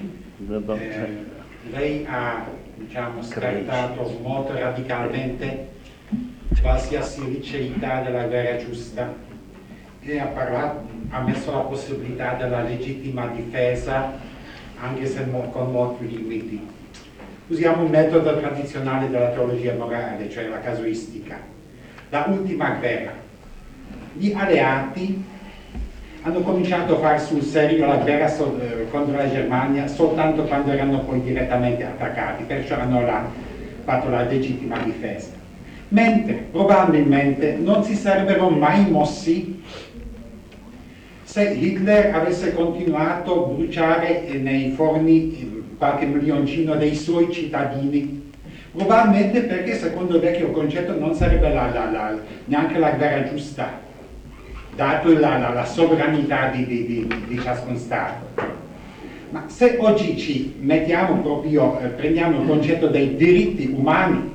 Lei ha, diciamo, scartato molto radicalmente qualsiasi riceità della guerra giusta e ha messo la possibilità della legittima difesa, anche se con molti limiti. Usiamo un metodo tradizionale della teologia morale, cioè la casuistica. La ultima guerra. Gli alleati hanno cominciato a fare sul serio la guerra contro la Germania soltanto quando erano poi direttamente attaccati, perciò hanno fatto la legittima difesa. Mentre probabilmente non si sarebbero mai mossi se Hitler avesse continuato a bruciare nei forni qualche milioncino dei suoi cittadini, probabilmente perché secondo il vecchio concetto non sarebbe neanche la guerra giusta, dato la sovranità di ciascun Stato. Ma se oggi ci mettiamo proprio, prendiamo il concetto dei diritti umani,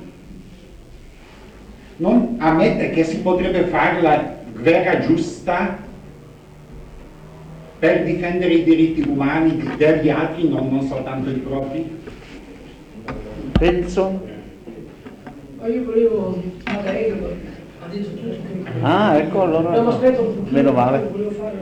non ammette che si potrebbe fare la guerra giusta per difendere i diritti umani degli altri, non soltanto i propri? Penso. Ma io volevo ha detto tutto. Ah, ecco, allora. No, ma aspetta un pochino. Meno male. Volevo fare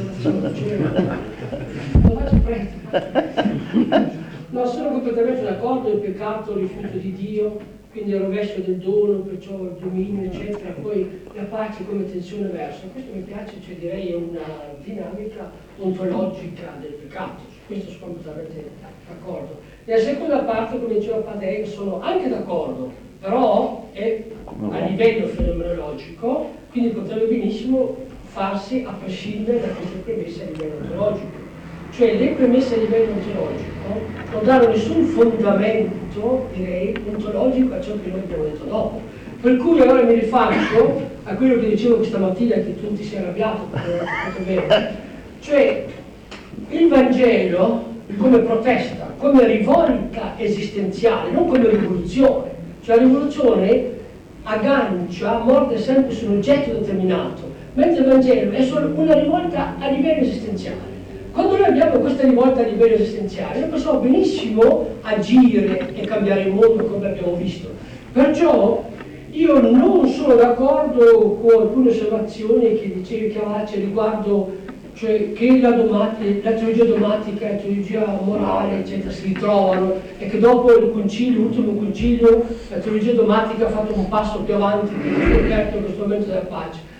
no, sono completamente d'accordo, il peccato, il rifiuto di Dio, quindi il rovescio del dono, perciò il dominio, eccetera, poi la pace come tensione verso. Questo mi piace, cioè direi è una dinamica ontologica del peccato, su questo sono completamente d'accordo. Nella seconda parte, come diceva Padre, sono anche d'accordo, però è a livello fenomenologico, quindi potrebbe benissimo farsi a prescindere da queste premesse a livello ontologico. Cioè le premesse a livello ontologico non danno nessun fondamento, direi, ontologico a ciò che noi abbiamo detto dopo. Per cui allora mi rifaccio a quello che dicevo questa mattina, che tu ti sei arrabbiato perché non hai fatto bene. Cioè il Vangelo come protesta, come rivolta esistenziale, non come rivoluzione. Cioè la rivoluzione aggancia, morde sempre su un oggetto determinato, mentre il Vangelo è solo una rivolta a livello esistenziale. Quando noi abbiamo questa rivolta a livello esistenziale, noi possiamo benissimo agire e cambiare il mondo come abbiamo visto. Perciò io non sono d'accordo con alcune osservazioni che dicevi Chiavacci riguardo, cioè che la teologia dogmatica e la teologia morale eccetera si ritrovano e che dopo il concilio, l'ultimo concilio, la teologia dogmatica ha fatto un passo più avanti per scoperto questo momento della pace.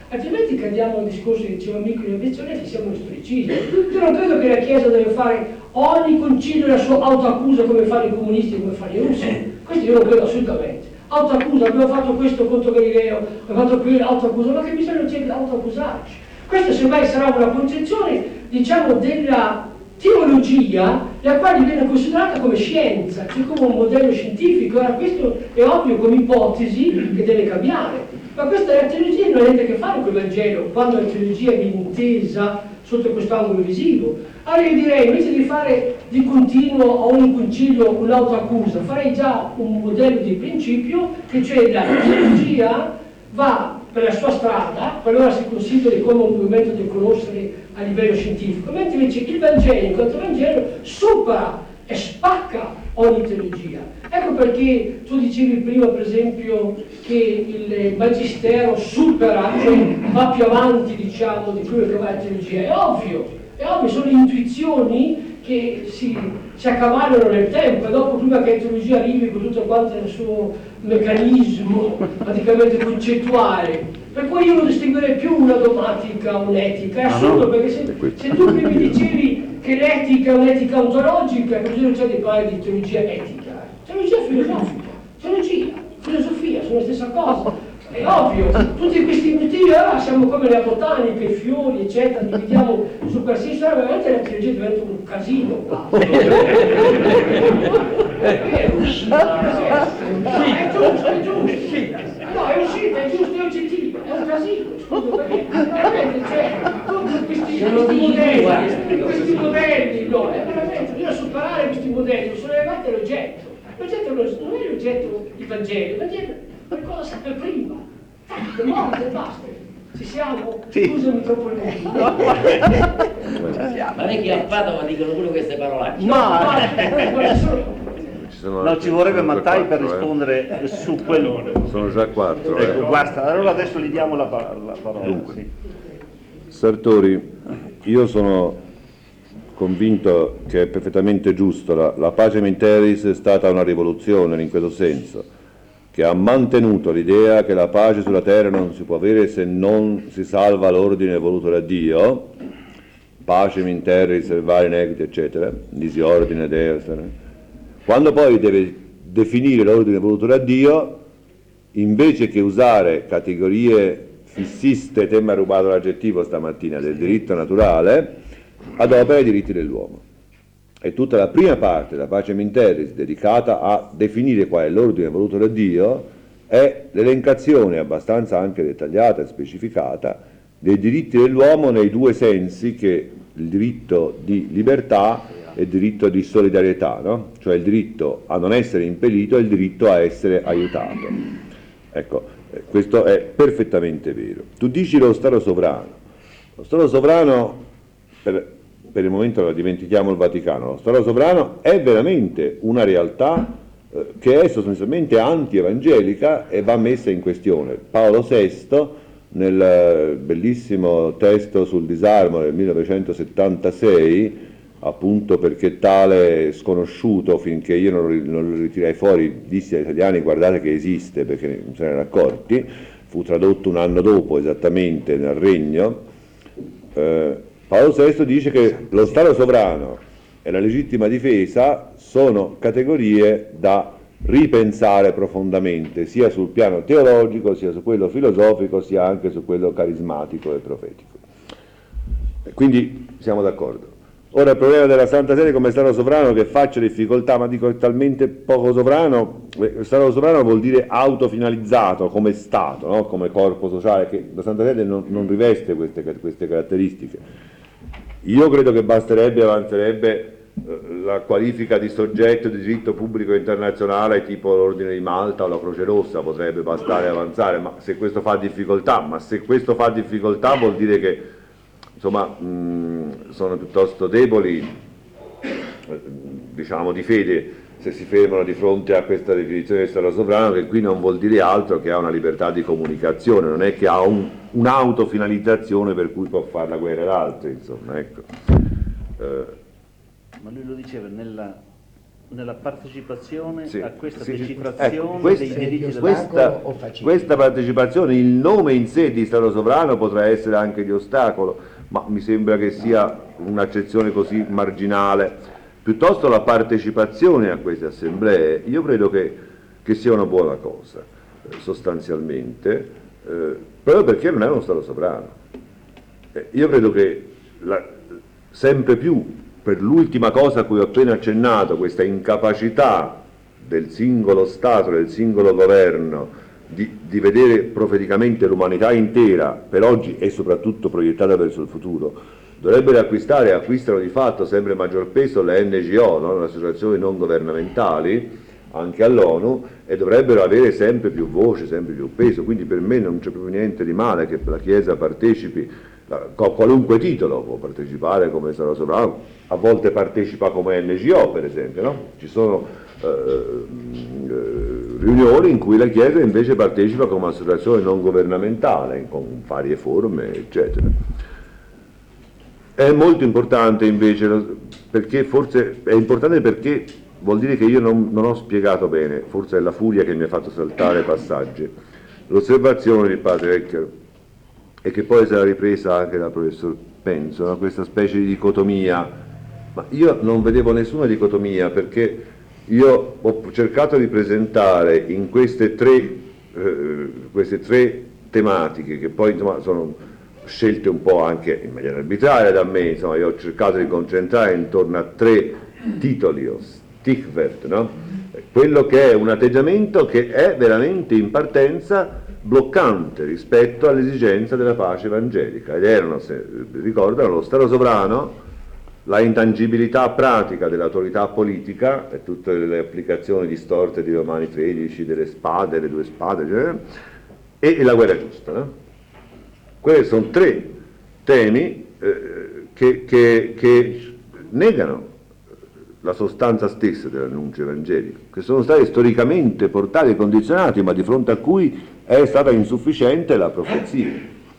Altrimenti cadiamo al discorso che diceva Mico in obiezione che siamo storicisti. Io non credo che la Chiesa deve fare ogni concilio la sua autoaccusa come fanno i comunisti e come fanno i russi. Questo io non credo assolutamente. Autoaccusa, abbiamo fatto questo contro Galileo, abbiamo fatto quello, autoaccusa, ma che bisogno c'è di autoaccusarci? Questa semmai sarà una concezione, diciamo, della teologia, la quale viene considerata come scienza, cioè come un modello scientifico. Ora questo è ovvio come ipotesi che deve cambiare, ma questa la teologia non ha niente a che fare con il Vangelo, quando la teologia viene intesa sotto questo angolo visivo. Allora io direi, invece di fare di continuo a ogni concilio un'autoaccusa, farei già un modello di principio, che cioè la teologia va per la sua strada, qualora si consideri come un movimento del conoscere a livello scientifico, mentre invece il Vangelo, in quanto Vangelo, supera e spacca ogni teologia. Ecco perché tu dicevi prima, per esempio, che il Magistero supera, cioè va più avanti, diciamo, di quello che va la teologia. È ovvio, sono intuizioni che si accavallano nel tempo, e dopo, prima che la teologia arrivi con tutto quanto il suo meccanismo praticamente concettuale, per cui io non distinguerei più una dogmatica o un'etica. È assurdo, perché se tu prima dicevi che l'etica è un'etica ontologica, che bisogno c'è di parlare di teologia etica, teologia filosofica, filosofia sono la stessa cosa. È ovvio, tutti questi motivi, siamo come la botanica, i fiori, eccetera, dividiamo su qualsiasi, veramente la teologia diventa un casino qua. È giusto. No, è uscita, è giusto, è oggettivo, è un casino, scusa, perché veramente c'è tutti questi modelli, no, è veramente, bisogna superare questi modelli, sono legati all'oggetto. L'oggetto non è l'oggetto il Vangelo è qualcosa sempre prima. È morte e basta. Ci siamo? Sì. Scusami troppo lungo. Ma non è che a Padova dicono pure queste parolacce. No, ci vorrebbe Mattai per rispondere su quello. Sono già 4. Ecco, basta, allora adesso gli diamo la parola. Dunque, sì. Sartori, io sono convinto che è perfettamente giusto, la Pacem in Terris è stata una rivoluzione in questo senso, che ha mantenuto l'idea che la pace sulla terra non si può avere se non si salva l'ordine voluto da Dio, Pacem in Terris, servare negri, eccetera, disordine Deus. Quando poi deve definire l'ordine voluto da Dio, invece che usare categorie fissiste, te mi ha rubato l'aggettivo stamattina, del diritto naturale, adopera i diritti dell'uomo. E tutta la prima parte della Pacem in Terris, dedicata a definire qual è l'ordine voluto da Dio, è l'elencazione abbastanza anche dettagliata e specificata dei diritti dell'uomo nei due sensi, che il diritto di libertà e il diritto di solidarietà, no? Cioè il diritto a non essere impedito e il diritto a essere aiutato. Ecco, questo è perfettamente vero. Tu dici lo Stato sovrano. Lo Stato sovrano, per il momento lo dimentichiamo il Vaticano, lo Stato sovrano è veramente una realtà che è sostanzialmente anti-evangelica e va messa in questione. Paolo VI, nel bellissimo testo sul disarmo del 1976, appunto perché tale sconosciuto, finché io non lo ritirai fuori, disse agli italiani: guardate che esiste, perché non se ne erano accorti, fu tradotto un anno dopo esattamente nel Regno. Paolo VI dice che lo Stato sovrano e la legittima difesa sono categorie da ripensare profondamente, sia sul piano teologico, sia su quello filosofico, sia anche su quello carismatico e profetico. Quindi siamo d'accordo. Ora il problema della Santa Sede come Stato sovrano che faccia difficoltà, ma dico è talmente poco sovrano. Stato sovrano vuol dire autofinalizzato come Stato, no? Come corpo sociale, che la Santa Sede non riveste queste caratteristiche. Io credo che avanzerebbe la qualifica di soggetto di diritto pubblico internazionale tipo l'Ordine di Malta o la Croce Rossa, potrebbe bastare avanzare, ma se questo fa difficoltà vuol dire che insomma sono piuttosto deboli, diciamo, di fede, se si fermano di fronte a questa definizione di Stato sovrano, che qui non vuol dire altro che ha una libertà di comunicazione, non è che ha un'autofinalizzazione per cui può fare la guerra ad altri, insomma, ecco. Ma lui lo diceva nella partecipazione Sì, a questa sì, decifrazione ecco, dei diritti della questa partecipazione, il nome in sé di Stato sovrano potrà essere anche di ostacolo, ma mi sembra che sia un'accezione così marginale. Piuttosto la partecipazione a queste assemblee, io credo che sia una buona cosa, sostanzialmente, proprio perché non è uno Stato sovrano. Io credo che sempre più, per l'ultima cosa a cui ho appena accennato, questa incapacità del singolo Stato, del singolo governo, di vedere profeticamente l'umanità intera, per oggi e soprattutto proiettata verso il futuro, dovrebbero acquistare e acquistano di fatto sempre maggior peso le NGO, no? Le associazioni non governamentali, anche all'ONU, e dovrebbero avere sempre più voce, sempre più peso. Quindi per me non c'è proprio niente di male che la Chiesa partecipi a qualunque titolo, può partecipare come Stato sovrano, a volte partecipa come NGO per esempio, no? Ci sono riunioni in cui la Chiesa invece partecipa come associazione non governamentale, con varie forme, eccetera. È molto importante invece, perché forse è importante perché vuol dire che io non ho spiegato bene, forse è la furia che mi ha fatto saltare passaggi, l'osservazione di padre Ecker, e che poi sarà ripresa anche dal professor Penso, no? Questa specie di dicotomia, ma io non vedevo nessuna dicotomia, perché io ho cercato di presentare in queste tre tematiche, che poi insomma sono scelte un po' anche in maniera arbitraria da me, insomma io ho cercato di concentrare intorno a 3 titoli, o Stichwort, no? Quello che è un atteggiamento che è veramente in partenza bloccante rispetto all'esigenza della pace evangelica, ed erano, se ricordano, lo Stato sovrano, la intangibilità pratica dell'autorità politica e tutte le applicazioni distorte di Romani 13, delle spade, le 2 spade, e la guerra giusta, no? Questi sono 3 temi che negano la sostanza stessa dell'annuncio evangelico, che sono stati storicamente portati e condizionati, ma di fronte a cui è stata insufficiente la profezia.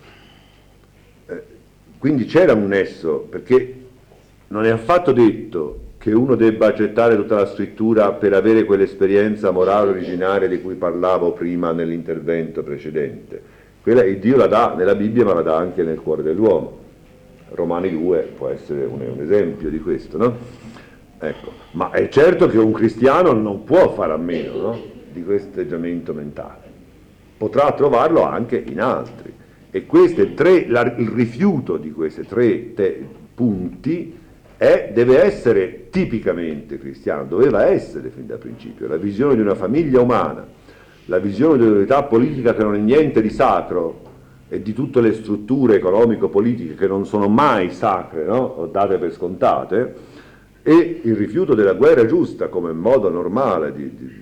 Quindi c'era un nesso, perché non è affatto detto che uno debba accettare tutta la scrittura per avere quell'esperienza morale originaria di cui parlavo prima nell'intervento precedente. Quella Dio la dà nella Bibbia, ma la dà anche nel cuore dell'uomo. Romani 2 può essere un esempio di questo, no? Ecco, ma è certo che un cristiano non può fare a meno, no? Di questo atteggiamento mentale. Potrà trovarlo anche in altri. E il rifiuto di questi 3 punti deve essere tipicamente cristiano, doveva essere fin dal principio. La visione di una famiglia umana, la visione dell'autorità politica che non è niente di sacro, e di tutte le strutture economico-politiche che non sono mai sacre, no? O date per scontate, e il rifiuto della guerra giusta come modo normale,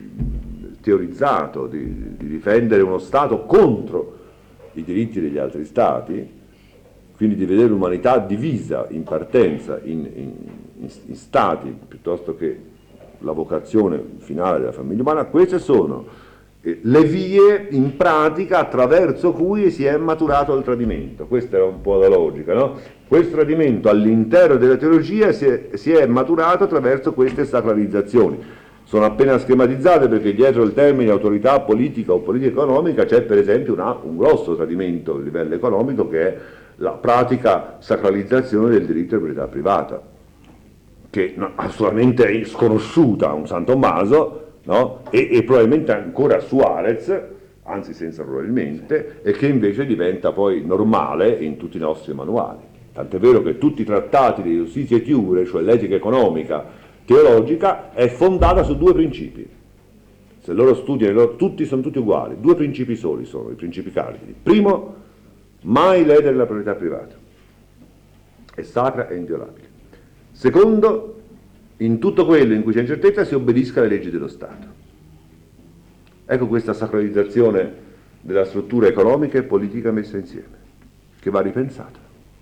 teorizzato, di difendere uno Stato contro i diritti degli altri Stati, quindi di vedere l'umanità divisa in partenza in Stati, piuttosto che la vocazione finale della famiglia umana. Queste sono le vie in pratica attraverso cui si è maturato il tradimento. Questa era un po' la logica, no? Questo tradimento all'interno della teologia si è maturato attraverso queste sacralizzazioni. Sono appena schematizzate perché dietro il termine autorità politica o politica economica c'è per esempio un grosso tradimento a livello economico, che è la pratica sacralizzazione del diritto di proprietà privata, che assolutamente è sconosciuta a un San Tommaso, no? E probabilmente ancora Suarez, anzi senza probabilmente, e che invece diventa poi normale in tutti i nostri manuali. Tant'è vero che tutti i trattati di Justitia et Iure, cioè l'etica economica teologica, è fondata su 2 principi. Se loro studiano, sono tutti uguali, 2 principi soli sono i principi cardini. Primo, mai ledere la proprietà privata, è sacra e inviolabile. Secondo, in tutto quello in cui c'è incertezza si obbedisca alle leggi dello Stato. Ecco questa sacralizzazione della struttura economica e politica messa insieme, che va ripensata.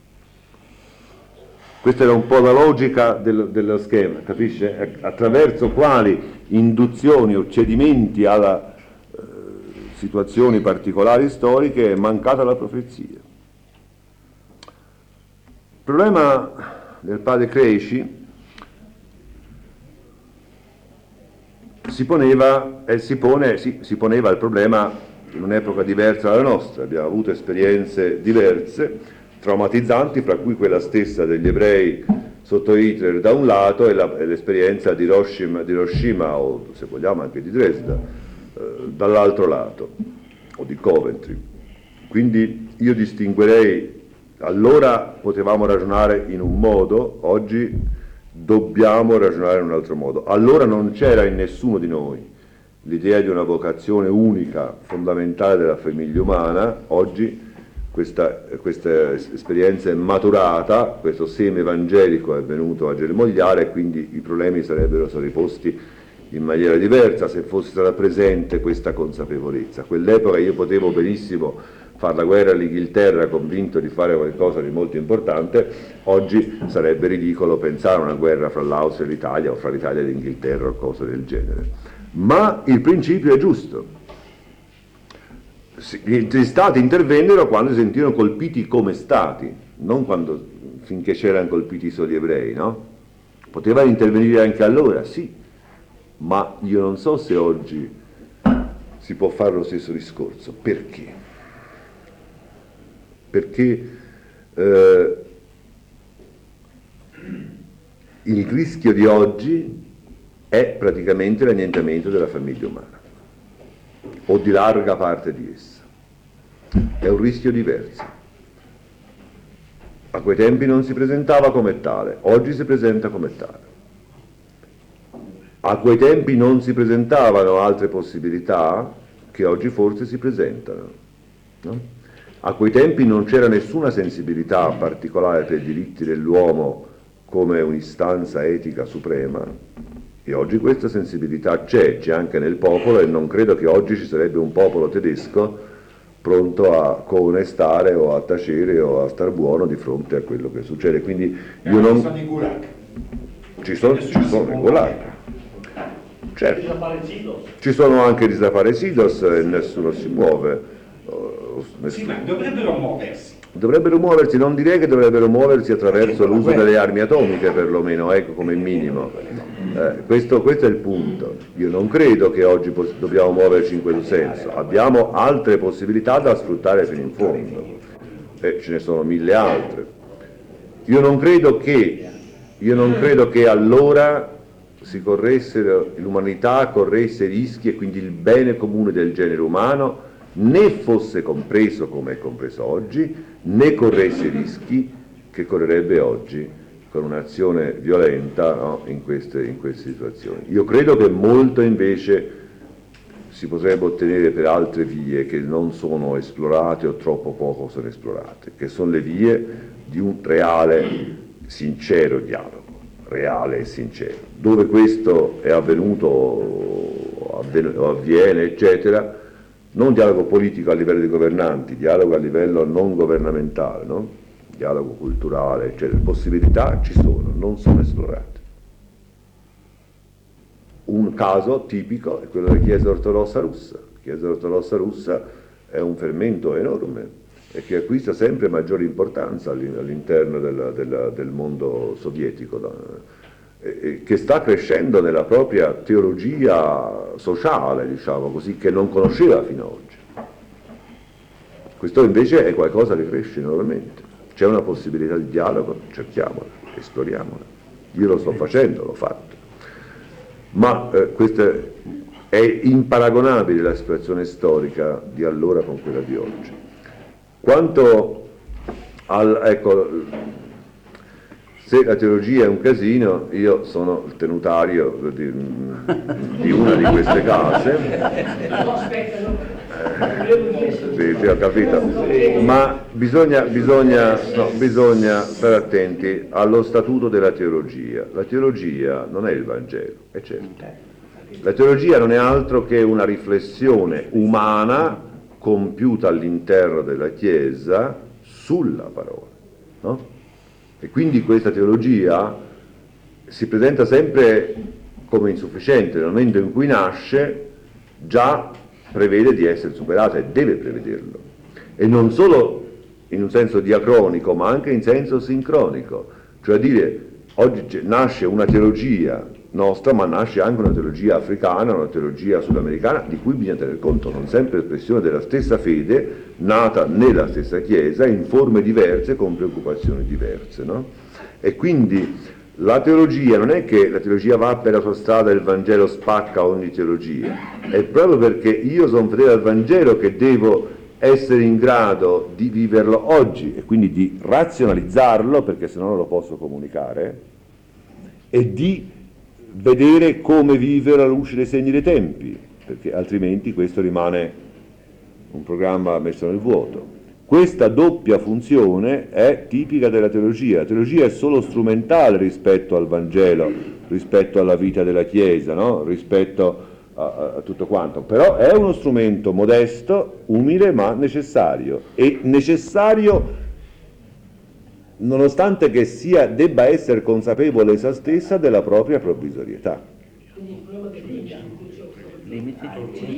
Questa era un po' la logica dello schema, capisce? Attraverso quali induzioni o cedimenti alla situazioni particolari storiche è mancata la profezia. Il problema del padre Cresci si poneva il problema in un'epoca diversa dalla nostra. Abbiamo avuto esperienze diverse, traumatizzanti, fra cui quella stessa degli ebrei sotto Hitler da un lato e l'esperienza di Hiroshima o se vogliamo anche di Dresda dall'altro lato, o di Coventry. Quindi io distinguerei, allora potevamo ragionare in un modo, oggi dobbiamo ragionare in un altro modo. Allora non c'era in nessuno di noi l'idea di una vocazione unica, fondamentale della famiglia umana. Oggi questa esperienza è maturata, questo seme evangelico è venuto a germogliare e quindi i problemi sarebbero stati posti in maniera diversa se fosse stata presente questa consapevolezza. A quell'epoca io potevo benissimo fare la guerra all'Inghilterra convinto di fare qualcosa di molto importante. Oggi sarebbe ridicolo pensare a una guerra fra l'Austria e l'Italia o fra l'Italia e l'Inghilterra o cose del genere. Ma il principio è giusto. Gli stati intervennero quando si sentirono colpiti come stati, non finché c'erano colpiti solo gli ebrei, no? Potevano intervenire anche allora, sì, ma io non so se oggi si può fare lo stesso discorso. Perché? Perché il rischio di oggi è praticamente l'annientamento della famiglia umana, o di larga parte di essa. È un rischio diverso. A quei tempi non si presentava come tale, oggi si presenta come tale. A quei tempi non si presentavano altre possibilità che oggi forse si presentano, no? A quei tempi non c'era nessuna sensibilità particolare per i diritti dell'uomo come un'istanza etica suprema. E oggi questa sensibilità c'è anche nel popolo, e non credo che oggi ci sarebbe un popolo tedesco pronto a coonestare o a tacere o a star buono di fronte a quello che succede. Quindi io non... Sono i gulag. Ci sono i gulag. Certo. Ci sono anche desaparecidos e nessuno si muove. Sì, ma dovrebbero muoversi. Dovrebbero muoversi, non direi che dovrebbero muoversi attraverso l'uso delle armi atomiche perlomeno, ecco, come minimo. Questo è il punto. Io non credo che oggi dobbiamo muoverci in quel senso. Abbiamo altre possibilità da sfruttare fino in fondo. Ce ne sono mille altre. Io non credo che allora l'umanità corresse rischi e quindi il bene comune del genere umano né fosse compreso come è compreso oggi, né corresse i rischi che correrebbe oggi con un'azione violenta, no, in queste situazioni. Io credo che molto invece si potrebbe ottenere per altre vie che non sono esplorate o troppo poco sono esplorate, che sono le vie di un reale, sincero dialogo, reale e sincero. Dove questo è avvenuto o avviene, eccetera, non dialogo politico a livello di governanti, dialogo a livello non governamentale, no? Dialogo culturale, eccetera. Possibilità ci sono, non sono esplorate. Un caso tipico è quello della Chiesa ortodossa russa. La Chiesa ortodossa russa è un fermento enorme e che acquista sempre maggiore importanza all'interno del mondo sovietico, che sta crescendo nella propria teologia sociale, diciamo così, che non conosceva fino ad oggi. Questo invece è qualcosa che cresce enormemente. C'è una possibilità di dialogo, cerchiamola, esploriamola. Io lo sto facendo, l'ho fatto. Ma questa è imparagonabile la situazione storica di allora con quella di oggi. Quanto se la teologia è un casino, io sono il tenutario di una di queste case. Sì, ho capito. Ma bisogna stare attenti allo statuto della teologia. La teologia non è il Vangelo, è certo. La teologia non è altro che una riflessione umana compiuta all'interno della Chiesa sulla parola, no? E quindi questa teologia si presenta sempre come insufficiente. Nel momento in cui nasce già prevede di essere superata e deve prevederlo, e non solo in un senso diacronico ma anche in senso sincronico, cioè dire oggi nasce una teologia nostra, ma nasce anche una teologia africana, una teologia sudamericana, di cui bisogna tener conto, sono sempre espressione della stessa fede, nata nella stessa Chiesa, in forme diverse, con preoccupazioni diverse, no? E quindi la teologia non è che la teologia va per la sua strada e il Vangelo spacca ogni teologia, è proprio perché io sono fedele al Vangelo che devo essere in grado di viverlo oggi e quindi di razionalizzarlo, perché se no non lo posso comunicare, e di vedere come vivere alla luce dei segni dei tempi, perché altrimenti questo rimane un programma messo nel vuoto. Questa doppia funzione è tipica della teologia. La teologia è solo strumentale rispetto al Vangelo, rispetto alla vita della Chiesa, no? Rispetto a tutto quanto, però è uno strumento modesto, umile, ma necessario, e necessario nonostante che debba essere consapevole essa stessa della propria provvisorietà. Quindi il problema dei limiti,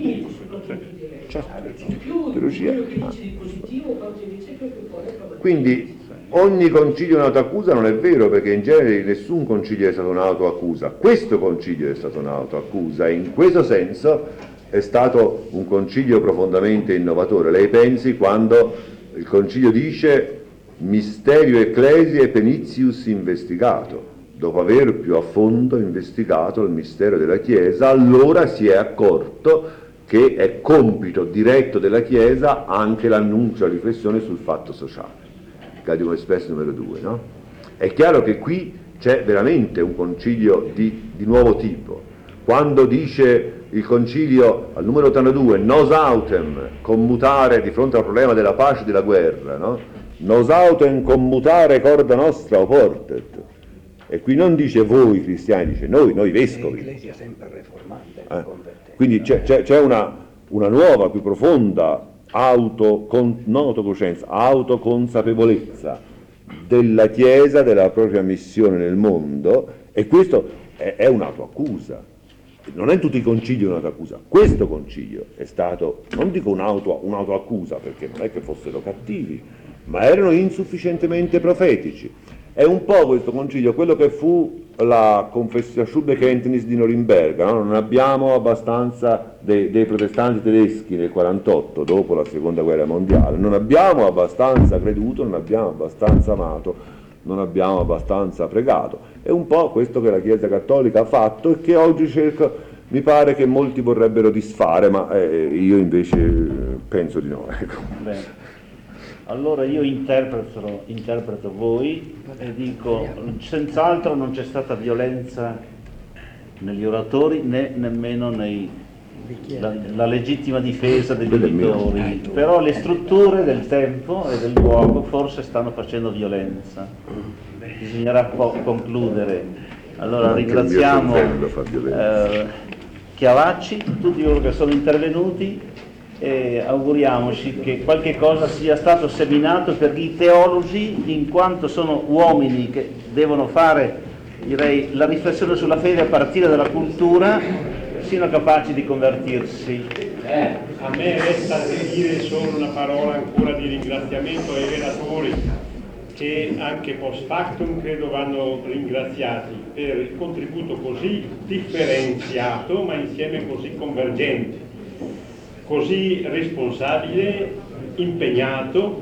Certo. più Teologia. quello che dice di positivo, quanto invece quello che pone il problema. Quindi ogni concilio è un'autoaccusa non è vero, perché in genere nessun concilio è stato un'autoaccusa. Questo concilio è stato un'autoaccusa e in questo senso è stato un concilio profondamente innovatore. Lei pensi quando il concilio dice Mysterio Ecclesiae Penitius investigato, dopo aver più a fondo investigato il mistero della Chiesa, allora si è accorto che è compito diretto della Chiesa anche l'annuncio e la riflessione sul fatto sociale. Catechismo Express numero 2, no? È chiaro che qui c'è veramente un concilio di nuovo tipo. Quando dice il concilio al numero 82 nos autem commutare di fronte al problema della pace e della guerra, no? Nos autem commutare corda nostra oportet, e qui non dice voi cristiani, dice noi vescovi. L'Ecclesia sempre reformante, convertente. Quindi c'è una nuova, più profonda non autocoscienza, autoconsapevolezza della Chiesa, della propria missione nel mondo, e questo è un'autoaccusa. Non è in tutti i concili un'autoaccusa. Questo concilio è stato, non dico un'autoaccusa perché non è che fossero cattivi, ma erano insufficientemente profetici. È un po' questo concilio quello che fu la Schubbekenntnis di Norimberga, no? Non abbiamo abbastanza dei protestanti tedeschi nel 48, dopo la seconda guerra mondiale, non abbiamo abbastanza creduto, non abbiamo abbastanza amato, non abbiamo abbastanza pregato. È un po' questo che la Chiesa Cattolica ha fatto e che oggi mi pare che molti vorrebbero disfare, ma io invece penso di no. Ecco. Bene. Allora io interpreto voi e dico, senz'altro non c'è stata violenza negli oratori né nemmeno la legittima difesa degli uditori, però le strutture del tempo e del luogo forse stanno facendo violenza. Bisognerà concludere. Allora ringraziamo Chiavacci, tutti coloro che sono intervenuti, e auguriamoci che qualche cosa sia stato seminato per i teologi, in quanto sono uomini che devono fare, direi, la riflessione sulla fede a partire dalla cultura, siano capaci di convertirsi. A me resta dire solo una parola ancora di ringraziamento ai relatori, che anche post factum credo vanno ringraziati per il contributo così differenziato ma insieme così convergente, così responsabile, impegnato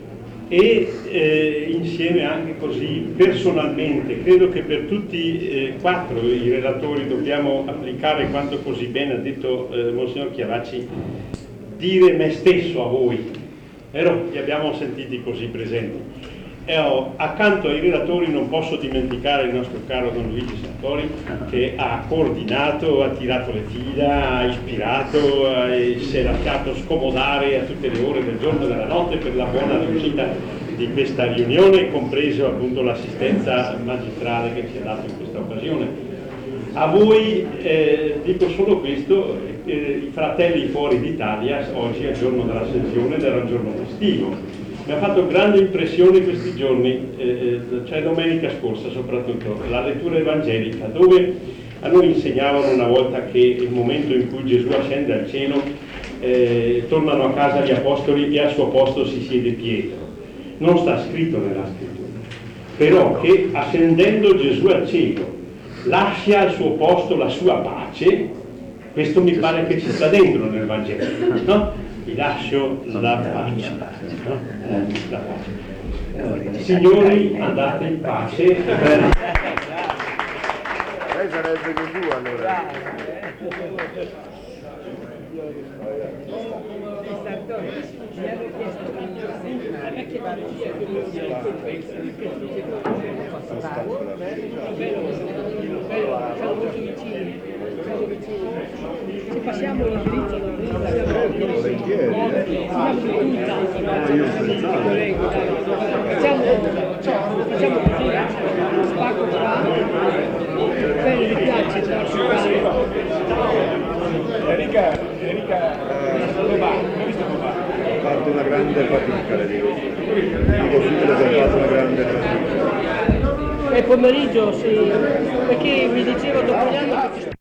e insieme anche così personalmente. Credo che per tutti e quattro i relatori dobbiamo applicare quanto così bene ha detto Monsignor Chiavacci, dire me stesso a voi, però li abbiamo sentiti così presenti. Accanto ai relatori non posso dimenticare il nostro caro Don Luigi Sartori, che ha coordinato, ha tirato le fila, ha ispirato, si è lasciato scomodare a tutte le ore del giorno e della notte per la buona riuscita di questa riunione, compreso appunto l'assistenza magistrale che ci ha dato in questa occasione. A voi dico solo questo, i fratelli fuori d'Italia, oggi è il giorno dell'Ascensione ed era un giorno festivo. Mi ha fatto grande impressione questi giorni, cioè domenica scorsa soprattutto, la lettura evangelica, dove a noi insegnavano una volta che il momento in cui Gesù ascende al cielo, tornano a casa gli apostoli e al suo posto si siede Pietro. Non sta scritto nella scrittura. però che ascendendo Gesù al cielo lascia al suo posto la sua pace, questo mi pare che ci sta dentro nel Vangelo, no? Vi lascio la pace, no? La pace. Signori, andate in pace. Lei sarebbe Gesù allora. Se passiamo l'indirizzo facciamo così, spacco qua, bene, mi piace Enrica, dove va? Come hai visto come va? Ha fatto una grande fatica, le dico. Dico subito che ha fatto una grande fatica. E pomeriggio sì, perché mi dicevo dopo gli anni che